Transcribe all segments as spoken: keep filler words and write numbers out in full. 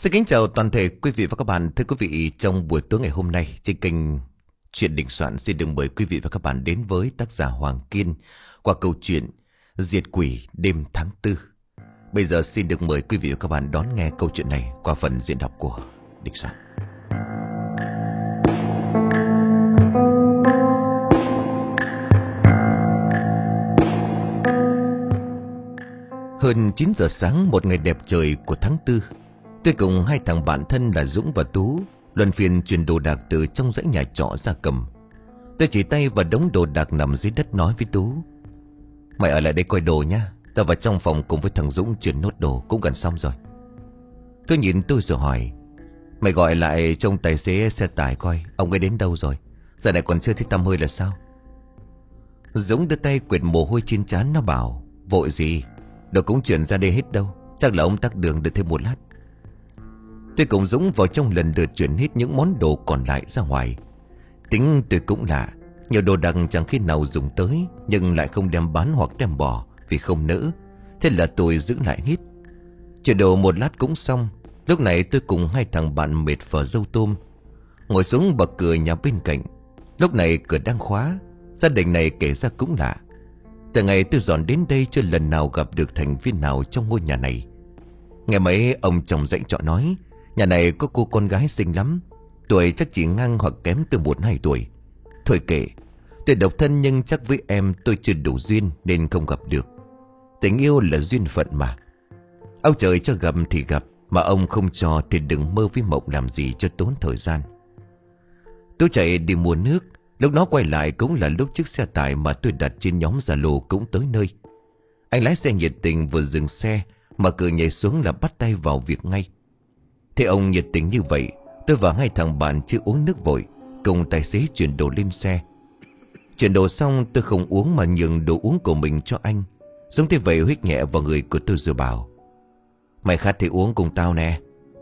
Xin kính chào toàn thể quý vị và các bạn. Thưa quý vị, trong buổi tối ngày hôm nay trên kênh Chuyện Đình Soạn xin được mời quý vị và các bạn đến với tác giả Hoàng Kiên qua câu chuyện Diệt Quỷ Đêm Tháng Tư. Bây giờ xin được mời quý vị và các bạn đón nghe câu chuyện này qua phần diễn đọc của Đình Soạn. Hơn chín giờ sáng một ngày đẹp trời của tháng tư, tôi cùng hai thằng bạn thân là Dũng và Tú luân phiên chuyển đồ đạc từ trong dãy nhà trọ ra cầm. Tôi chỉ tay vào đống đồ đạc nằm dưới đất nói với Tú: "Mày ở lại đây coi đồ nha, tao vào trong phòng cùng với thằng Dũng chuyển nốt đồ, cũng gần xong rồi." Tôi nhìn tôi rồi hỏi: "Mày gọi lại trông tài xế xe tải coi ông ấy đến đâu rồi, giờ này còn chưa thấy tăm hơi là sao?" Dũng đưa tay quệt mồ hôi trên trán, nó bảo: "Vội gì, đồ cũng chuyển ra đây hết đâu, chắc là ông tắc đường được thêm một lát." Tôi cùng Dũng vào trong lần lượt chuyển hết những món đồ còn lại ra ngoài. Tính tôi cũng lạ, nhiều đồ đạc chẳng khi nào dùng tới, nhưng lại không đem bán hoặc đem bỏ vì không nỡ. Thế là tôi giữ lại hết. Chuyển đồ một lát cũng xong. Lúc này tôi cùng hai thằng bạn mệt phở dâu tôm ngồi xuống bậc cửa nhà bên cạnh. Lúc này cửa đang khóa. Gia đình này kể ra cũng lạ. Từ ngày tôi dọn đến đây chưa lần nào gặp được thành viên nào trong ngôi nhà này. Nghe mấy ông chồng dãy trọ nói, nhà này có cô con gái xinh lắm, tuổi chắc chỉ ngang hoặc kém từ một hai tuổi. Thôi kệ, tôi độc thân nhưng chắc với em tôi chưa đủ duyên nên không gặp được. Tình yêu là duyên phận mà. Ông trời cho gặp thì gặp, mà ông không cho thì đừng mơ với mộng làm gì cho tốn thời gian. Tôi chạy đi mua nước. Lúc nó quay lại cũng là lúc chiếc xe tải mà tôi đặt trên nhóm Zalo cũng tới nơi. Anh lái xe nhiệt tình vừa dừng xe, mở cửa nhảy xuống là bắt tay vào việc ngay. Thế ông nhiệt tình như vậy, tôi và hai thằng bạn chưa uống nước vội, cùng tài xế chuyển đồ lên xe. Chuyển đồ xong tôi không uống mà nhường đồ uống của mình cho anh. Giống thế vậy huých nhẹ vào người của tôi rồi bảo: "Mày khát thì uống cùng tao nè."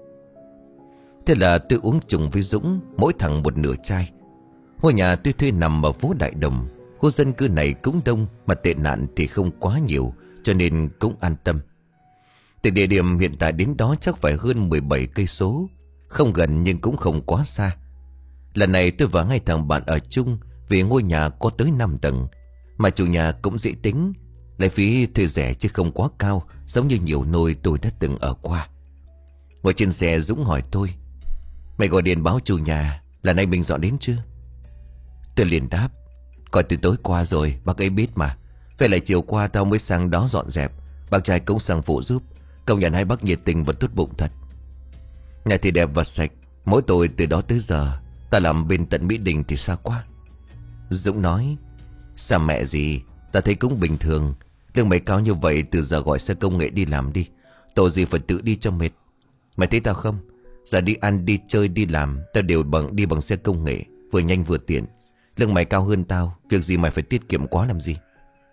Thế là tôi uống chung với Dũng, mỗi thằng một nửa chai. Ngôi nhà tôi thuê nằm ở phố Đại Đồng. Khu dân cư này cũng đông, mà tệ nạn thì không quá nhiều, cho nên cũng an tâm. Từ địa điểm hiện tại đến đó chắc phải hơn mười bảy cây số, không gần nhưng cũng không quá xa. Lần này tôi và hai thằng bạn ở chung vì ngôi nhà có tới năm tầng, mà chủ nhà cũng dễ tính, lại phí thuê rẻ chứ không quá cao, giống như nhiều nơi tôi đã từng ở qua. Ngồi trên xe Dũng hỏi tôi: "Mày gọi điện báo chủ nhà là nay mình dọn đến chưa?" Tôi liền đáp: "Coi từ tối qua rồi, bác ấy biết mà. Phải lại chiều qua tao mới sang đó dọn dẹp, bác trai cũng sang phụ giúp. Công nhận hai bác nhiệt tình và tốt bụng thật. Nhà thì đẹp và sạch, mỗi tối từ đó tới giờ ta làm bên tận Mỹ Đình thì xa quá." Dũng nói: "Xa mẹ gì, ta thấy cũng bình thường. Lương mày cao như vậy, từ giờ gọi xe công nghệ đi làm đi, tội gì phải tự đi cho mệt. Mày thấy tao không, giờ đi ăn đi chơi đi làm tao đều bằng đi bằng xe công nghệ, vừa nhanh vừa tiện. Lương mày cao hơn tao, việc gì mày phải tiết kiệm quá làm gì."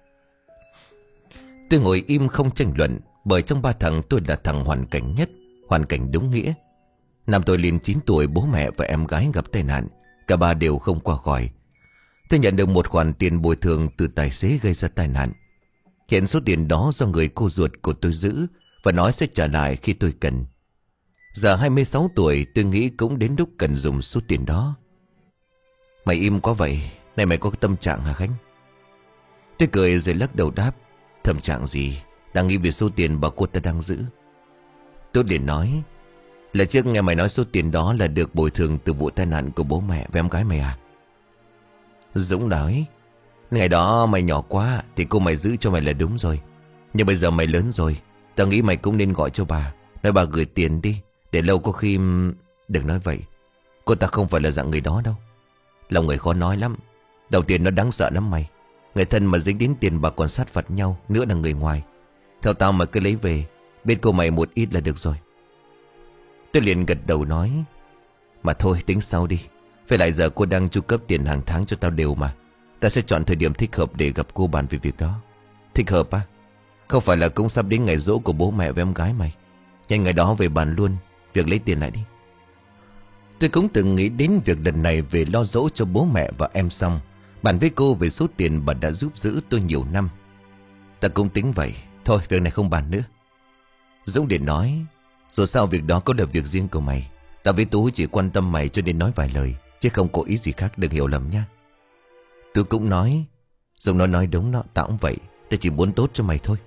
Tôi ngồi im không tranh luận, bởi trong ba thằng tôi là thằng hoàn cảnh nhất, hoàn cảnh đúng nghĩa. Năm tôi lên chín tuổi, bố mẹ và em gái gặp tai nạn, cả ba đều không qua khỏi. Tôi nhận được một khoản tiền bồi thường từ tài xế gây ra tai nạn. Hiện số tiền đó do người cô ruột của tôi giữ và nói sẽ trả lại khi tôi cần. Giờ hai mươi sáu tuổi, tôi nghĩ cũng đến lúc cần dùng số tiền đó. "Mày im quá vậy, này mày có tâm trạng hả Khánh?" Tôi cười rồi lắc đầu đáp: "Tâm trạng gì, đang nghĩ về số tiền bà cô ta đang giữ." Tôi liền nói: "Là trước nghe mày nói số tiền đó là được bồi thường từ vụ tai nạn của bố mẹ và em gái mày à?" Dũng nói: "Ngày đó mày nhỏ quá thì cô mày giữ cho mày là đúng rồi. Nhưng bây giờ mày lớn rồi, tao nghĩ mày cũng nên gọi cho bà, nói bà gửi tiền đi, để lâu có khi..." "Đừng nói vậy, cô ta không phải là dạng người đó đâu. Lòng người khó nói lắm. Đầu tiên nó đáng sợ lắm mày. Người thân mà dính đến tiền bạc còn sát phạt nhau, nữa là người ngoài. Theo tao mà cứ lấy về, bên cô mày một ít là được rồi." Tôi liền gật đầu nói: "Mà thôi tính sau đi. Phải lại giờ cô đang chu cấp tiền hàng tháng cho tao đều mà. Ta sẽ chọn thời điểm thích hợp để gặp cô bàn về việc đó." "Thích hợp á? Không phải là cũng sắp đến ngày giỗ của bố mẹ với em gái mày. Nhanh ngày đó về bàn luôn việc lấy tiền lại đi." Tôi cũng từng nghĩ đến việc lần này về lo dỗ cho bố mẹ và em xong, bàn với cô về số tiền bà đã giúp giữ tôi nhiều năm. Ta cũng tính vậy. Thôi việc này không bàn nữa." Dũng điện nói: Dù sao việc đó có là việc riêng của mày. Tao với Tú chỉ quan tâm mày cho nên nói vài lời, chứ không có ý gì khác, đừng hiểu lầm nha. Tú cũng nói, Dũng nó nói đúng đó, tao cũng vậy. Tao chỉ muốn tốt cho mày thôi.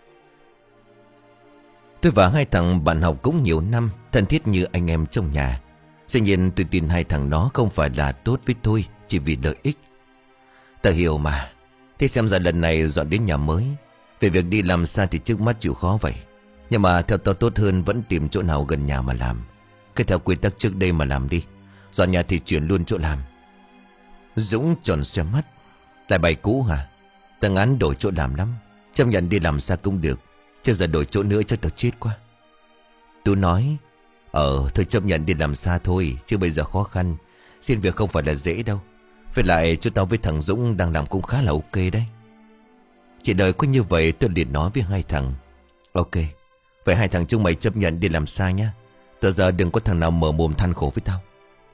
Tôi và hai thằng bạn học cũng nhiều năm, thân thiết như anh em trong nhà. Dĩ nhiên tôi tin hai thằng nó không phải là tốt với tôi chỉ vì lợi ích. Tao hiểu mà. Thế xem ra lần này dọn đến nhà mới, về việc đi làm xa thì trước mắt chịu khó vậy. Nhưng mà theo tao tốt hơn vẫn tìm chỗ nào gần nhà mà làm. Cứ theo quy tắc trước đây mà làm đi. Dọn nhà thì chuyển luôn chỗ làm. Dũng tròn xe mắt. Lại bài cũ hả? Tao ngán đổi chỗ làm lắm. Chấp nhận đi làm xa cũng được, chứ giờ đổi chỗ nữa cho tao chết quá. Tú nói, Ờ thôi chấp nhận đi làm xa thôi, chứ bây giờ khó khăn. Xin việc không phải là dễ đâu. Với lại chỗ tao với thằng Dũng đang làm cũng khá là ok đấy. Chỉ đợi có như vậy tôi liền nói với hai thằng, ok, vậy hai thằng chúng mày chấp nhận đi làm xa nhá. Từ giờ đừng có thằng nào mở mồm than khổ với tao.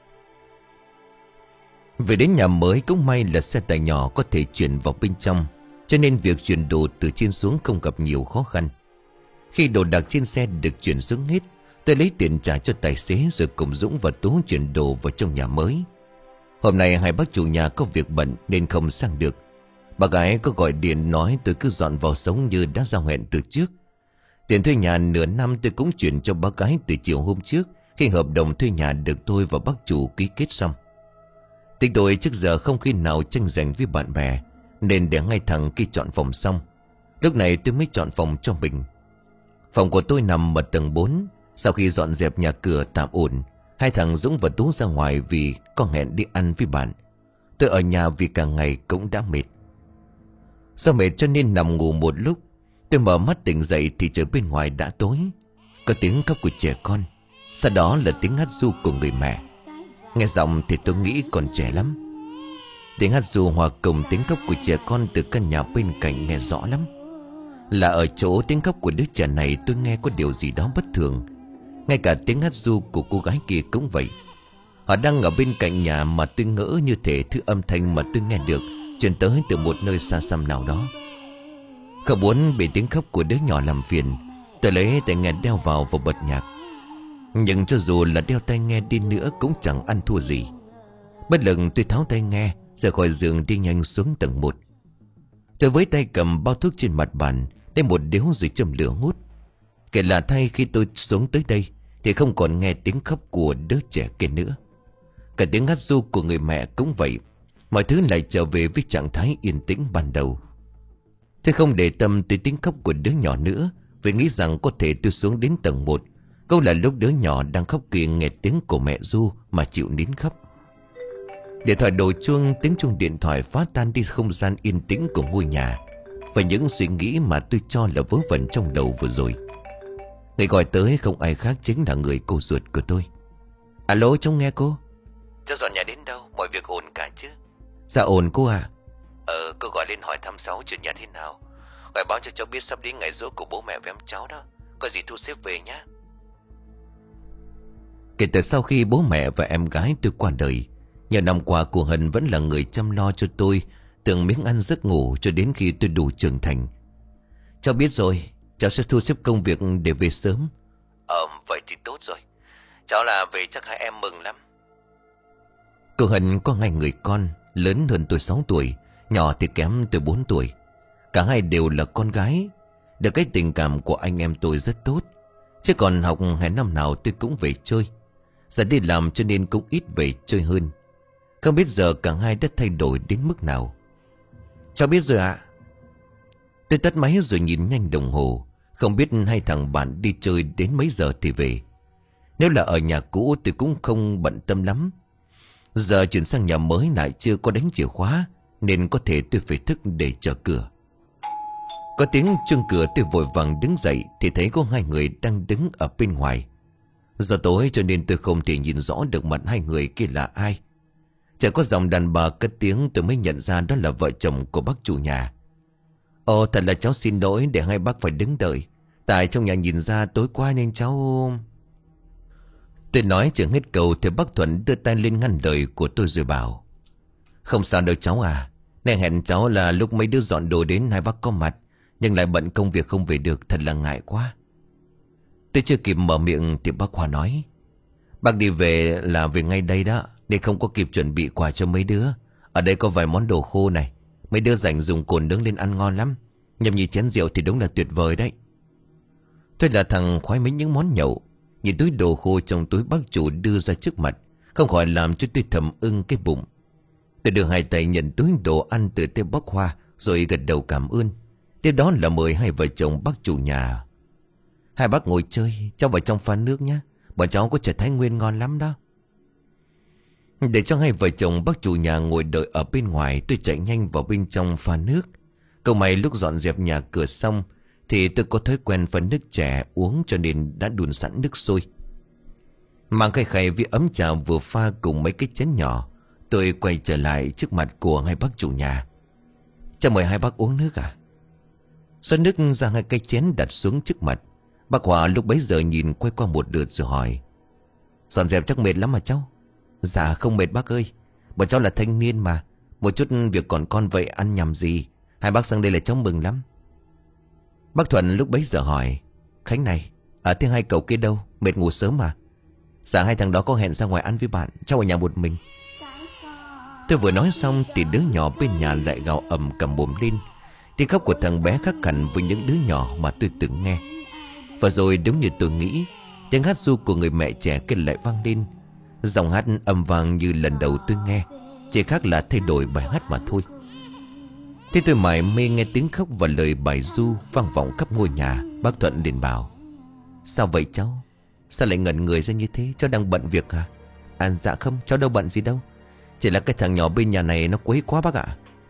Về đến nhà mới cũng may là xe tải nhỏ có thể chuyển vào bên trong, cho nên việc chuyển đồ từ trên xuống không gặp nhiều khó khăn. Khi đồ đạc trên xe được chuyển xuống hết, tôi lấy tiền trả cho tài xế rồi cùng Dũng và Tú chuyển đồ vào trong nhà mới. Hôm nay hai bác chủ nhà có việc bận nên không sang được. Bà gái có gọi điện nói tôi cứ dọn vào sống như đã giao hẹn từ trước. Tiền thuê nhà nửa năm tôi cũng chuyển cho bác gái từ chiều hôm trước, khi hợp đồng thuê nhà được tôi và bác chủ ký kết xong. Tính tôi trước giờ không khi nào tranh giành với bạn bè, nên để ngay thẳng khi chọn phòng xong. Lúc này tôi mới chọn phòng cho mình. Phòng của tôi nằm ở tầng bốn. Sau khi dọn dẹp nhà cửa tạm ổn, hai thằng Dũng và Tú ra ngoài vì có hẹn đi ăn với bạn. Tôi ở nhà vì cả ngày cũng đã mệt. Do mệt cho nên nằm ngủ một lúc. Tôi mở mắt tỉnh dậy thì trời bên ngoài đã tối. Có tiếng khóc của trẻ con, sau đó là tiếng hát ru của người mẹ. Nghe giọng thì tôi nghĩ còn trẻ lắm. Tiếng hát ru hòa cùng tiếng khóc của trẻ con từ căn nhà bên cạnh nghe rõ lắm. Là ở chỗ tiếng khóc của đứa trẻ này tôi nghe có điều gì đó bất thường. Ngay cả tiếng hát ru của cô gái kia cũng vậy. Họ đang ở bên cạnh nhà mà tôi ngỡ như thể thứ âm thanh mà tôi nghe được truyền tới từ một nơi xa xăm nào đó. Không muốn bị tiếng khóc của đứa nhỏ làm phiền, tôi lấy tai nghe đeo vào và bật nhạc. Nhưng cho dù là đeo tai nghe đi nữa cũng chẳng ăn thua gì. Bất lực tôi tháo tai nghe, rời khỏi giường đi nhanh xuống tầng một. Tôi với tay cầm bao thuốc trên mặt bàn, đem một điếu rồi châm lửa hút. Kể là thay khi tôi xuống tới đây thì không còn nghe tiếng khóc của đứa trẻ kia nữa. Cả tiếng hát ru của người mẹ cũng vậy. Mọi thứ lại trở về với trạng thái yên tĩnh ban đầu. Tôi không để tâm tới tiếng khóc của đứa nhỏ nữa, vì nghĩ rằng có thể tôi xuống đến tầng một, câu là lúc đứa nhỏ đang khóc kia nghe tiếng của mẹ ru mà chịu nín khóc. Điện thoại đổ chuông, tiếng chuông điện thoại phá tan đi không gian yên tĩnh của ngôi nhà và những suy nghĩ mà tôi cho là vớ vẩn trong đầu vừa rồi. Người gọi tới không ai khác chính là người cô ruột của tôi. Alo, cháu nghe cô. Cháu dọn nhà đến đâu, mọi việc ổn cả chứ? Dạ ổn cô à. Ờ, cô gọi lên hỏi thăm cháu chuyện nhà thế nào. Gọi báo cho cháu biết sắp đến ngày giỗ của bố mẹ với em cháu đó. Có gì thu xếp về nhá. Kể từ sau khi bố mẹ và em gái tôi qua đời, nhiều năm qua cô Hân vẫn là người chăm lo cho tôi từng miếng ăn giấc ngủ cho đến khi tôi đủ trưởng thành. Cháu biết rồi, cháu sẽ thu xếp công việc để về sớm. Ờ, vậy thì tốt rồi. Cháu là về chắc hai em mừng lắm. Cô Hân có hai người con, lớn hơn tôi sáu tuổi, nhỏ thì kém tôi bốn tuổi. Cả hai đều là con gái. Được cái tình cảm của anh em tôi rất tốt. Chứ còn học hè năm nào tôi cũng về chơi. Giờ đi làm cho nên cũng ít về chơi hơn. Không biết giờ cả hai đã thay đổi đến mức nào. Cháu biết rồi ạ. Tôi tắt máy rồi nhìn nhanh đồng hồ. Không biết hai thằng bạn đi chơi đến mấy giờ thì về. Nếu là ở nhà cũ tôi cũng không bận tâm lắm. Giờ chuyển sang nhà mới lại chưa có đánh chìa khóa, nên có thể tôi phải thức để chờ cửa. Có tiếng chuông cửa, tôi vội vàng đứng dậy thì thấy có hai người đang đứng ở bên ngoài. Giờ tối cho nên tôi không thể nhìn rõ được mặt hai người kia là ai. Chỉ có giọng đàn bà cất tiếng tôi mới nhận ra đó là vợ chồng của bác chủ nhà. Ồ, thật là cháu xin lỗi để hai bác phải đứng đợi. Tại trong nhà nhìn ra tối qua nên cháu... Tôi nói chưa hết câu thì bác Thuận đưa tay lên ngăn lời của tôi rồi bảo: Không sao đâu cháu à. Nên hẹn cháu là lúc mấy đứa dọn đồ đến hai bác có mặt, nhưng lại bận công việc không về được, thật là ngại quá. Tôi chưa kịp mở miệng thì bác Hoa nói: Bác đi về là về ngay đây đó, để không có kịp chuẩn bị quà cho mấy đứa. Ở đây có vài món đồ khô này, mấy đứa rảnh dùng cồn nướng lên ăn ngon lắm. Nhâm nhi chén rượu thì đúng là tuyệt vời đấy. Tôi là thằng khoái mấy những món nhậu, nhìn túi đồ khô trong túi bác chủ đưa ra trước mặt, không khỏi làm cho tôi thầm ưng cái bụng. Tôi đưa hai tay nhận túi đồ ăn từ tay bác Hoa, rồi gật đầu cảm ơn. Tiếp đó là mời hai vợ chồng bác chủ nhà: Hai bác ngồi chơi, cháu vào trong pha nước nhé. Bọn cháu có chè Thái Nguyên ngon lắm đó. Để cho hai vợ chồng bác chủ nhà ngồi đợi ở bên ngoài, tôi chạy nhanh vào bên trong pha nước. Cậu may lúc dọn dẹp nhà cửa xong thì tôi có thói quen pha nước chè uống, cho nên đã đun sẵn nước sôi. Mang khay khay với ấm trà vừa pha cùng mấy cái chén nhỏ, tôi quay trở lại trước mặt của hai bác chủ nhà. Cho mời hai bác uống nước à? Xoa nước ra hai cái chén đặt xuống trước mặt. Bác Hòa lúc bấy giờ nhìn quay qua một lượt rồi hỏi: Dọn dẹp chắc mệt lắm mà cháu? Dạ không mệt bác ơi, bọn cháu là thanh niên mà, một chút việc còn con vậy ăn nhầm gì. Hai bác sang đây là cháu mừng lắm. Bác Thuận lúc bấy giờ hỏi: Khánh này, ở tiếng hai cậu kia đâu, mệt ngủ sớm mà? Dạ hai thằng đó có hẹn ra ngoài ăn với bạn, cháu ở nhà một mình. Tôi vừa nói xong thì đứa nhỏ bên nhà lại gào ầm cầm mồm lên. Tiếng khóc của thằng bé khác hẳn với những đứa nhỏ mà tôi từng nghe. Và rồi đúng như tôi nghĩ, tiếng hát ru của người mẹ trẻ kia lại vang lên. Giọng hát âm vang như lần đầu tôi nghe, chỉ khác là thay đổi bài hát mà thôi. Thế tôi mải mê nghe tiếng khóc và lời bài ru vang vọng khắp ngôi nhà. Bác Thuận liền bảo: Sao vậy cháu? Sao lại ngẩn người ra như thế? Cháu đang bận việc hả? À dạ không, cháu đâu bận gì đâu. Chỉ là cái thằng nhỏ bên nhà này nó quấy quá bác ạ.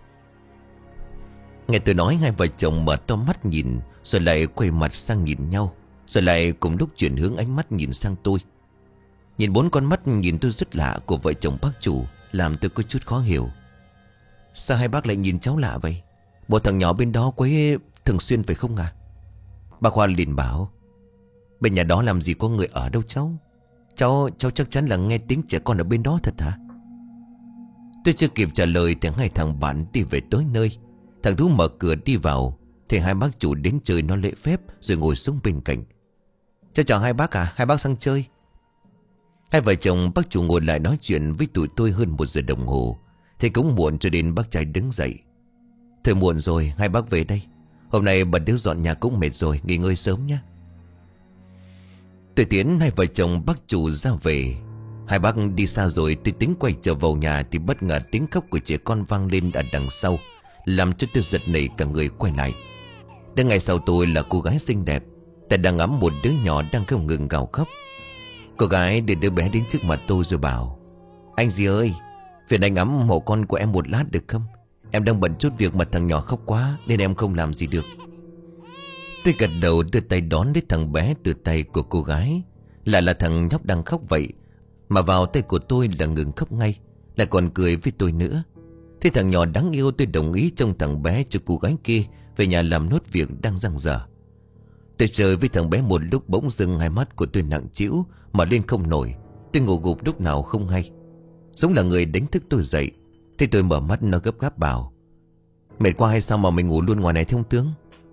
Nghe tôi nói, hai vợ chồng mở to mắt nhìn, rồi lại quay mặt sang nhìn nhau, rồi lại cùng lúc chuyển hướng ánh mắt nhìn sang tôi. Nhìn bốn con mắt nhìn tôi rất lạ của vợ chồng bác chủ làm tôi có chút khó hiểu. Sao hai bác lại nhìn cháu lạ vậy? Bộ thằng nhỏ bên đó quấy thường xuyên phải không à? Bác Hoa liền bảo: Bên nhà đó làm gì có người ở đâu cháu. Cháu cháu chắc chắn là nghe tiếng trẻ con ở bên đó thật hả? Tôi chưa kịp trả lời thì hai thằng bạn đi về tới nơi. Thằng Tú mở cửa đi vào thì hai bác chủ đến chơi nó lễ phép rồi ngồi xuống bên cạnh. Cháu chào hai bác à, hai bác sang chơi. Hai vợ chồng bác chủ ngồi lại nói chuyện với tụi tôi hơn một giờ đồng hồ. Thì cũng muộn cho đến bác trai đứng dậy: Thôi muộn rồi, hai bác về đây. Hôm nay bà đứa dọn nhà cũng mệt rồi, nghỉ ngơi sớm nhé. Tôi tiến hai vợ chồng bác chủ ra về. Hai bác đi xa rồi, tôi tính quay trở vào nhà thì bất ngờ tiếng khóc của trẻ con vang lên ở đằng sau, làm cho tôi giật nảy cả người quay lại. Đến ngay sau tôi là cô gái xinh đẹp, ta đang ẵm một đứa nhỏ đang không ngừng gào khóc. Cô gái đưa đứa bé đến trước mặt tôi rồi bảo: Anh dì ơi, phiền anh ẵm hộ con của em một lát được không? Em đang bận chút việc mà thằng nhỏ khóc quá nên em không làm gì được. Tôi gật đầu đưa tay đón lấy thằng bé từ tay của cô gái. Lại là thằng nhóc đang khóc vậy mà vào tay của tôi là ngừng khóc ngay, lại còn cười với tôi nữa. Thế thằng nhỏ đáng yêu, tôi đồng ý trông thằng bé cho cô gái kia về nhà làm nốt việc đang dang dở. Tôi chơi với thằng bé một lúc, bỗng dưng hai mắt của tôi nặng trĩu mà lên không nổi. Tôi ngủ gục lúc nào không hay, giống là người đánh thức tôi dậy. Thế tôi mở mắt, nó gấp gáp bảo: Mệt quá hay sao mà mình ngủ luôn ngoài này thông tướng?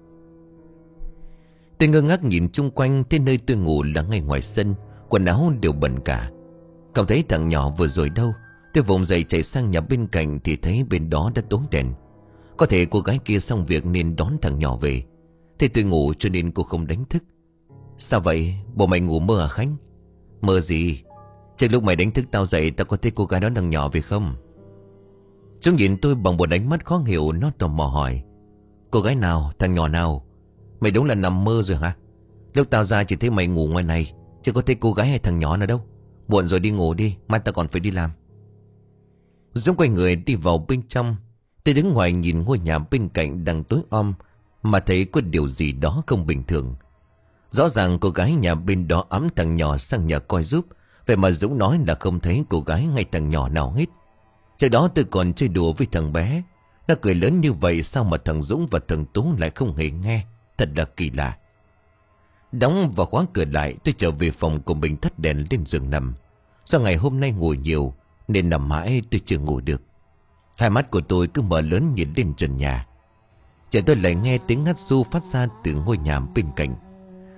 Tôi ngơ ngác nhìn chung quanh. Thế nơi tôi ngủ là ngay ngoài sân, quần áo đều bẩn cả. Không thấy thằng nhỏ vừa rồi đâu. Tôi vùng dậy chạy sang nhà bên cạnh thì thấy bên đó đã tối đèn. Có thể cô gái kia xong việc nên đón thằng nhỏ về. Thế tôi ngủ cho nên cô không đánh thức. Sao vậy? Bộ mày ngủ mơ à Khánh? Mơ gì? Trước lúc mày đánh thức tao dậy, tao có thấy cô gái đón thằng nhỏ về không? Chúng nhìn tôi bằng một ánh mắt khó hiểu. Nó tò mò hỏi: Cô gái nào? Thằng nhỏ nào? Mày đúng là nằm mơ rồi hả? Lúc tao ra chỉ thấy mày ngủ ngoài này, chứ có thấy cô gái hay thằng nhỏ nào đâu. Muộn rồi, đi ngủ đi, mai tao còn phải đi làm. Dũng quay người đi vào bên trong. Tôi đứng ngoài nhìn ngôi nhà bên cạnh đang tối om, mà thấy có điều gì đó không bình thường. Rõ ràng cô gái nhà bên đó ẵm thằng nhỏ sang nhà coi giúp, vậy mà Dũng nói là không thấy cô gái hay thằng nhỏ nào hết. Trước đó tôi còn chơi đùa với thằng bé, nó cười lớn như vậy, sao mà thằng Dũng và thằng Tú lại không hề nghe? Thật là kỳ lạ. Đóng và khóa cửa lại, tôi trở về phòng của mình, thắt đèn lên giường nằm. Do ngày hôm nay ngủ nhiều nên nằm mãi tôi chưa ngủ được. Hai mắt của tôi cứ mở lớn nhìn lên trần nhà. Chợt tôi lại nghe tiếng hát ru phát ra từ ngôi nhà bên cạnh.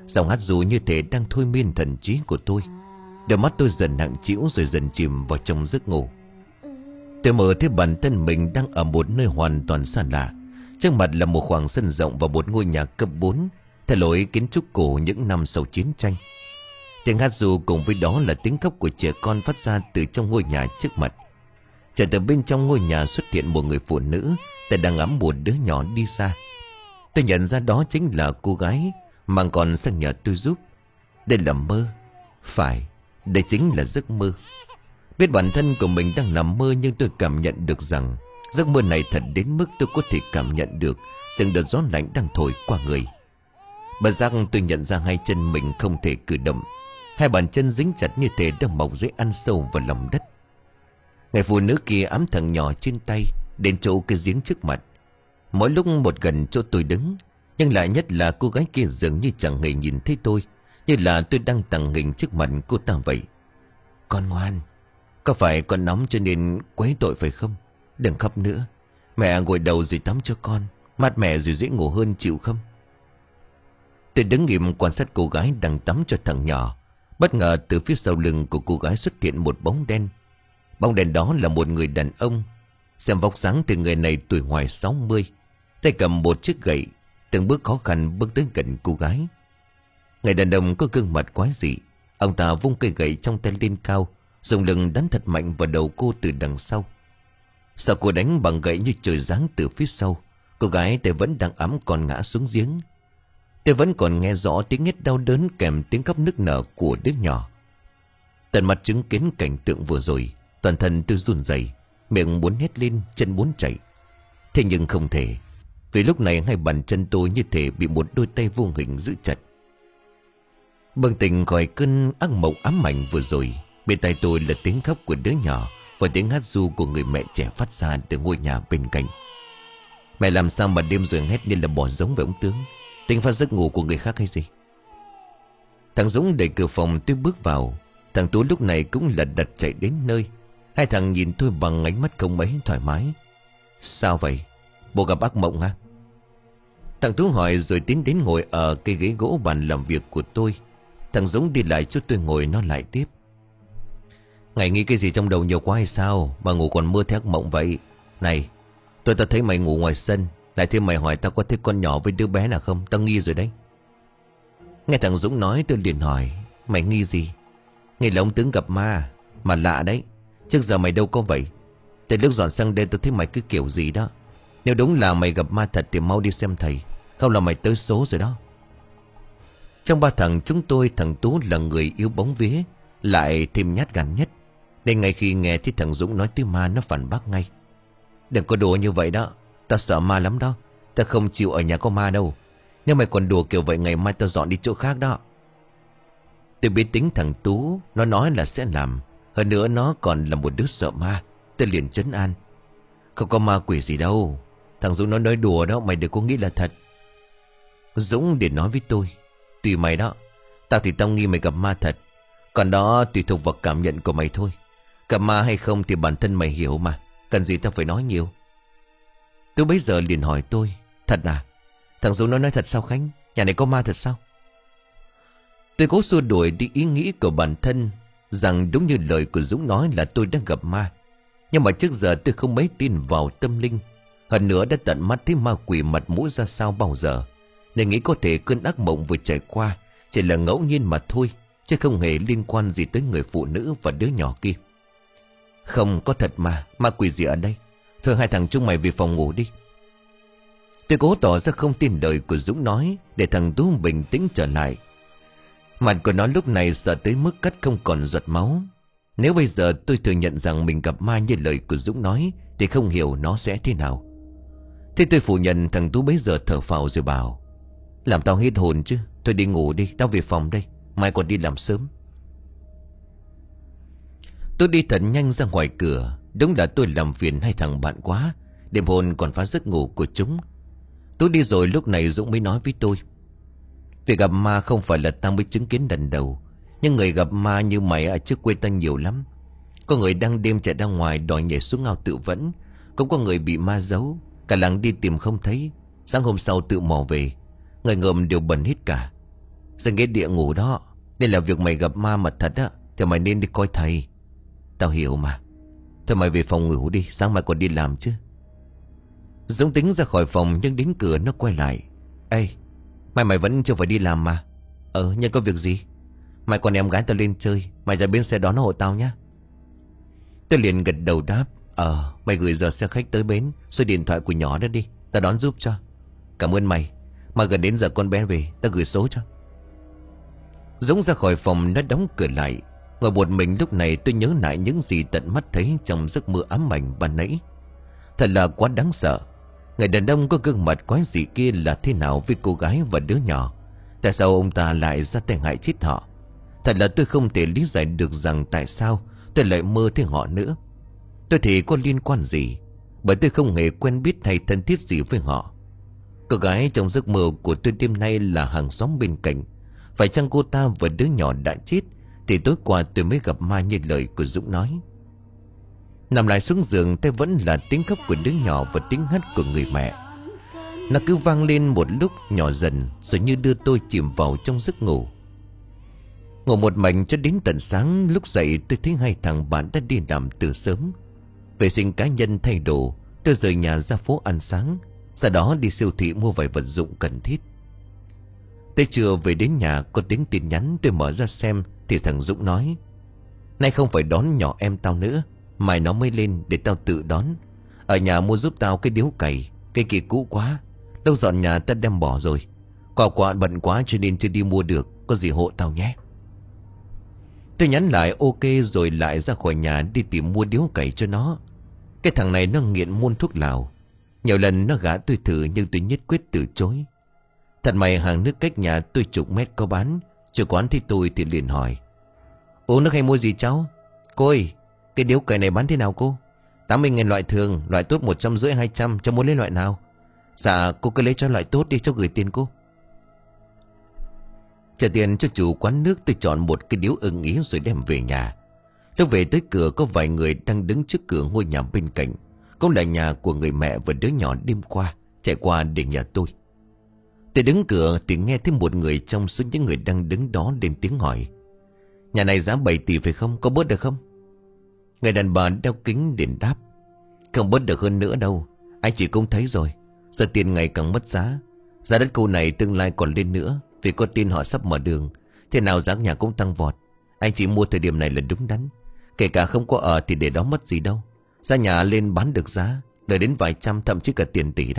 Giọng hát ru như thể đang thôi miên thần trí của tôi. Đôi mắt tôi dần nặng trĩu rồi dần chìm vào trong giấc ngủ. Tôi mơ thấy bản thân mình đang ở một nơi hoàn toàn xa lạ. Trước mặt là một khoảng sân rộng và một ngôi nhà cấp bốn theo lối kiến trúc cổ những năm sau chiến tranh. Tiếng hát ru cùng với đó là tiếng khóc của trẻ con phát ra từ trong ngôi nhà trước mặt. Chợt từ bên trong ngôi nhà xuất hiện một người phụ nữ tay đang ẵm một đứa nhỏ đi xa. Tôi nhận ra đó chính là cô gái mà còn sang nhờ tôi giúp. Đây là mơ. Phải, đây chính là giấc mơ. Biết bản thân của mình đang nằm mơ, nhưng tôi cảm nhận được rằng giấc mơ này thật đến mức tôi có thể cảm nhận được từng đợt gió lạnh đang thổi qua người. Bất giác tôi nhận ra hai chân mình không thể cử động. Hai bàn chân dính chặt như thể đang mọc dễ ăn sâu vào lòng đất. Người phụ nữ kia ẵm thằng nhỏ trên tay đến chỗ cái giếng trước mặt. Mỗi lúc một gần chỗ tôi đứng, nhưng lại nhất là cô gái kia dường như chẳng hề nhìn thấy tôi, như là tôi đang tàng hình trước mặt cô ta vậy. Con ngoan, có phải con nóng cho nên quấy tội phải không? Đừng khóc nữa. Mẹ gội đầu rồi tắm cho con, mát mẻ rồi dễ ngủ hơn, chịu không? Tôi đứng im quan sát cô gái đang tắm cho thằng nhỏ. Bất ngờ từ phía sau lưng của cô gái xuất hiện một bóng đen. Bóng đen đó là một người đàn ông. Xem vóc dáng thì người này tuổi ngoài sáu mươi, tay cầm một chiếc gậy, từng bước khó khăn bước tới gần cô gái. Người đàn ông có gương mặt quái dị. Ông ta vung cây gậy trong tay lên cao, dùng lưng đánh thật mạnh vào đầu cô từ đằng sau. Sau cô đánh bằng gậy như trời giáng từ phía sau, cô gái tay vẫn đang ẵm còn ngã xuống giếng. Tôi vẫn còn nghe rõ tiếng hét đau đớn kèm tiếng khóc nức nở của đứa nhỏ. Tận mặt chứng kiến cảnh tượng vừa rồi, toàn thân tôi run rẩy, miệng muốn hét lên, chân muốn chạy. Thế nhưng không thể, vì lúc này hai bàn chân tôi như thể bị một đôi tay vô hình giữ chặt. Bừng tỉnh khỏi cơn ác mộng ám ảnh vừa rồi, bên tai tôi là tiếng khóc của đứa nhỏ và tiếng hát ru của người mẹ trẻ phát ra từ ngôi nhà bên cạnh. Mẹ làm sao mà đêm rồi hét như là bỏ giống với ông tướng, tính phá giấc ngủ của người khác hay gì? Thằng Dũng đẩy cửa phòng tôi bước vào. Thằng Tú lúc này cũng lật đật chạy đến nơi. Hai thằng nhìn tôi bằng ánh mắt không mấy thoải mái. Sao vậy? Bộ gặp ác mộng hả? Thằng Tú hỏi rồi tiến đến ngồi ở cây ghế gỗ bàn làm việc của tôi. Thằng Dũng đi lại chỗ tôi ngồi, nó lại tiếp. Ngày nghĩ cái gì trong đầu nhiều quá hay sao mà ngủ còn mơ thấy ác mộng vậy? Này, tôi tao thấy mày ngủ ngoài sân, lại thêm mày hỏi tao có thấy con nhỏ với đứa bé nào không? Tao nghi rồi đấy. Nghe thằng Dũng nói tôi liền hỏi, mày nghi gì? Nghe là ông tướng gặp ma. Mà lạ đấy, trước giờ mày đâu có vậy. Từ lúc dọn sang đây tôi thấy mày cứ kiểu gì đó. Nếu đúng là mày gặp ma thật thì mau đi xem thầy, không là mày tới số rồi đó. Trong ba thằng chúng tôi, thằng Tú là người yêu bóng vía, lại thêm nhát gan nhất, nên ngay khi nghe thấy thằng Dũng nói tới ma, nó phản bác ngay. Đừng có đùa như vậy đó, tao sợ ma lắm đó. Tao không chịu ở nhà có ma đâu. Nếu mày còn đùa kiểu vậy ngày mai tao dọn đi chỗ khác đó. Tôi biết tính thằng Tú, nó nói là sẽ làm. Hơn nữa nó còn là một đứa sợ ma. Tôi liền trấn an. Không có ma quỷ gì đâu. Thằng Dũng nó nói đùa đó, mày đừng có nghĩ là thật. Dũng để nói với tôi, tùy mày đó. Tao thì tao nghi mày gặp ma thật, còn đó tùy thuộc vào cảm nhận của mày thôi. Gặp ma hay không thì bản thân mày hiểu mà, cần gì tao phải nói nhiều. Tôi bấy giờ liền hỏi tôi, thật à? Thằng Dũng nó nói thật sao Khánh? Nhà này có ma thật sao? Tôi cố xua đuổi đi ý nghĩ của bản thân rằng đúng như lời của Dũng nói là tôi đang gặp ma. Nhưng mà trước giờ tôi không mấy tin vào tâm linh. Hơn nữa đã tận mắt thấy ma quỷ mặt mũi ra sao bao giờ, nên nghĩ có thể cơn ác mộng vừa trải qua chỉ là ngẫu nhiên mà thôi, chứ không hề liên quan gì tới người phụ nữ và đứa nhỏ kia. Không có thật mà, ma quỷ gì ở đây? Thôi hai thằng chúng mày về phòng ngủ đi. Tôi cố tỏ ra không tin lời của Dũng nói, để thằng Tú bình tĩnh trở lại. Mặt của nó lúc này sợ tới mức cắt không còn giọt máu. Nếu bây giờ tôi thừa nhận rằng mình gặp ma như lời của Dũng nói, thì không hiểu nó sẽ thế nào. Thế tôi phủ nhận, thằng Tú bấy giờ thở phào rồi bảo, làm tao hết hồn chứ. Thôi đi ngủ đi, tao về phòng đây, mai còn đi làm sớm. Tôi đi thật nhanh ra ngoài cửa. Đúng là tôi làm phiền hai thằng bạn quá, đêm hôm còn phá giấc ngủ của chúng. Tôi đi rồi lúc này Dũng mới nói với tôi, việc gặp ma không phải là tao mới chứng kiến lần đầu, nhưng người gặp ma như mày ở trước quê ta nhiều lắm. Có người đang đêm chạy ra ngoài đòi nhảy xuống ao tự vẫn, cũng có người bị ma giấu, cả làng đi tìm không thấy, sáng hôm sau tự mò về. Người ngợm đều bẩn hết cả. Dừng cái địa ngủ đó. Nên là việc mày gặp ma mật thật á thì mày nên đi coi thầy. Tao hiểu mà. Thôi mày về phòng ngủ đi, sáng mai còn đi làm chứ. Dũng tính ra khỏi phòng nhưng đến cửa nó quay lại. Ê, mai mày vẫn chưa phải đi làm mà. Ờ, nhưng có việc gì? Mày còn em gái tao lên chơi, mày ra bến xe đón hộ tao nhá. Tôi liền gật đầu đáp. Ờ, mày gửi giờ xe khách tới bến, số điện thoại của nhỏ đó đi, tao đón giúp cho. Cảm ơn mày. Mà gần đến giờ con bé về, tao gửi số cho. Dũng ra khỏi phòng, nó đóng cửa lại. Ngồi một mình lúc này tôi nhớ lại những gì tận mắt thấy trong giấc mơ ám ảnh ban nãy. Thật là quá đáng sợ. Người đàn ông có gương mặt quái dị kia là thế nào với cô gái và đứa nhỏ? Tại sao ông ta lại ra tay hại chết họ? Thật là tôi không thể lý giải được rằng tại sao tôi lại mơ thấy họ nữa. Tôi thì có liên quan gì? Bởi tôi không hề quen biết hay thân thiết gì với họ. Cô gái trong giấc mơ của tôi đêm nay là hàng xóm bên cạnh. Phải chăng cô ta và đứa nhỏ đã chết thì tối qua tôi mới gặp ma như lời của Dũng nói. Nằm lại xuống giường, tôi vẫn là tiếng khóc của đứa nhỏ và tiếng hắt của người mẹ. Nó cứ vang lên một lúc nhỏ dần, rồi như đưa tôi chìm vào trong giấc ngủ. Ngủ một mình cho đến tận sáng. Lúc dậy tôi thấy hai thằng bạn đã đi làm từ sớm. Vệ sinh cá nhân thay đồ, tôi rời nhà ra phố ăn sáng, sau đó đi siêu thị mua vài vật dụng cần thiết. Tới trưa về đến nhà có tiếng tin nhắn. Tôi mở ra xem thì thằng Dũng nói: nay không phải đón nhỏ em tao nữa, mai nó mới lên để tao tự đón. Ở nhà mua giúp tao cái điếu cày, cái kia cũ quá, đâu dọn nhà ta đem bỏ rồi. Quả quả bận quá cho nên chưa đi mua được, có gì hộ tao nhé. Tôi nhắn lại ok rồi lại ra khỏi nhà đi tìm mua điếu cày cho nó. Cái thằng này nó nghiện muôn thuốc lào. Nhiều lần nó gã tôi thử nhưng tôi nhất quyết từ chối. Thật may hàng nước cách nhà tôi chục mét có bán. Chủ quán thấy tôi thì liền hỏi: uống nước hay mua gì cháu? Cô ơi, cái điếu cày này bán thế nào cô? tám mươi nghìn loại thường, loại tốt một trăm rưỡi hai trăm, cháu muốn lấy loại nào? Dạ cô cứ lấy cho loại tốt đi, cháu gửi tiền cô. Trả tiền cho chủ quán nước, tôi chọn một cái điếu ưng ý rồi đem về nhà. Lúc về tới cửa có vài người đang đứng trước cửa ngôi nhà bên cạnh. Cũng là nhà của người mẹ và đứa nhỏ đêm qua chạy qua để nhà tôi. Tôi đứng cửa thì nghe thấy một người trong số những người đang đứng đó lên tiếng hỏi: nhà này giá bảy tỷ phải không? Có bớt được không? Người đàn bà đeo kính điện đáp: không bớt được hơn nữa đâu. Anh chị cũng thấy rồi, giờ tiền ngày càng mất giá. Giá đất khu này tương lai còn lên nữa, vì có tin họ sắp mở đường. Thế nào giá nhà cũng tăng vọt. Anh chị mua thời điểm này là đúng đắn. Kể cả không có ở thì để đó mất gì đâu. Giá nhà lên bán được giá, lời đến vài trăm, thậm chí cả tiền tỷ đó.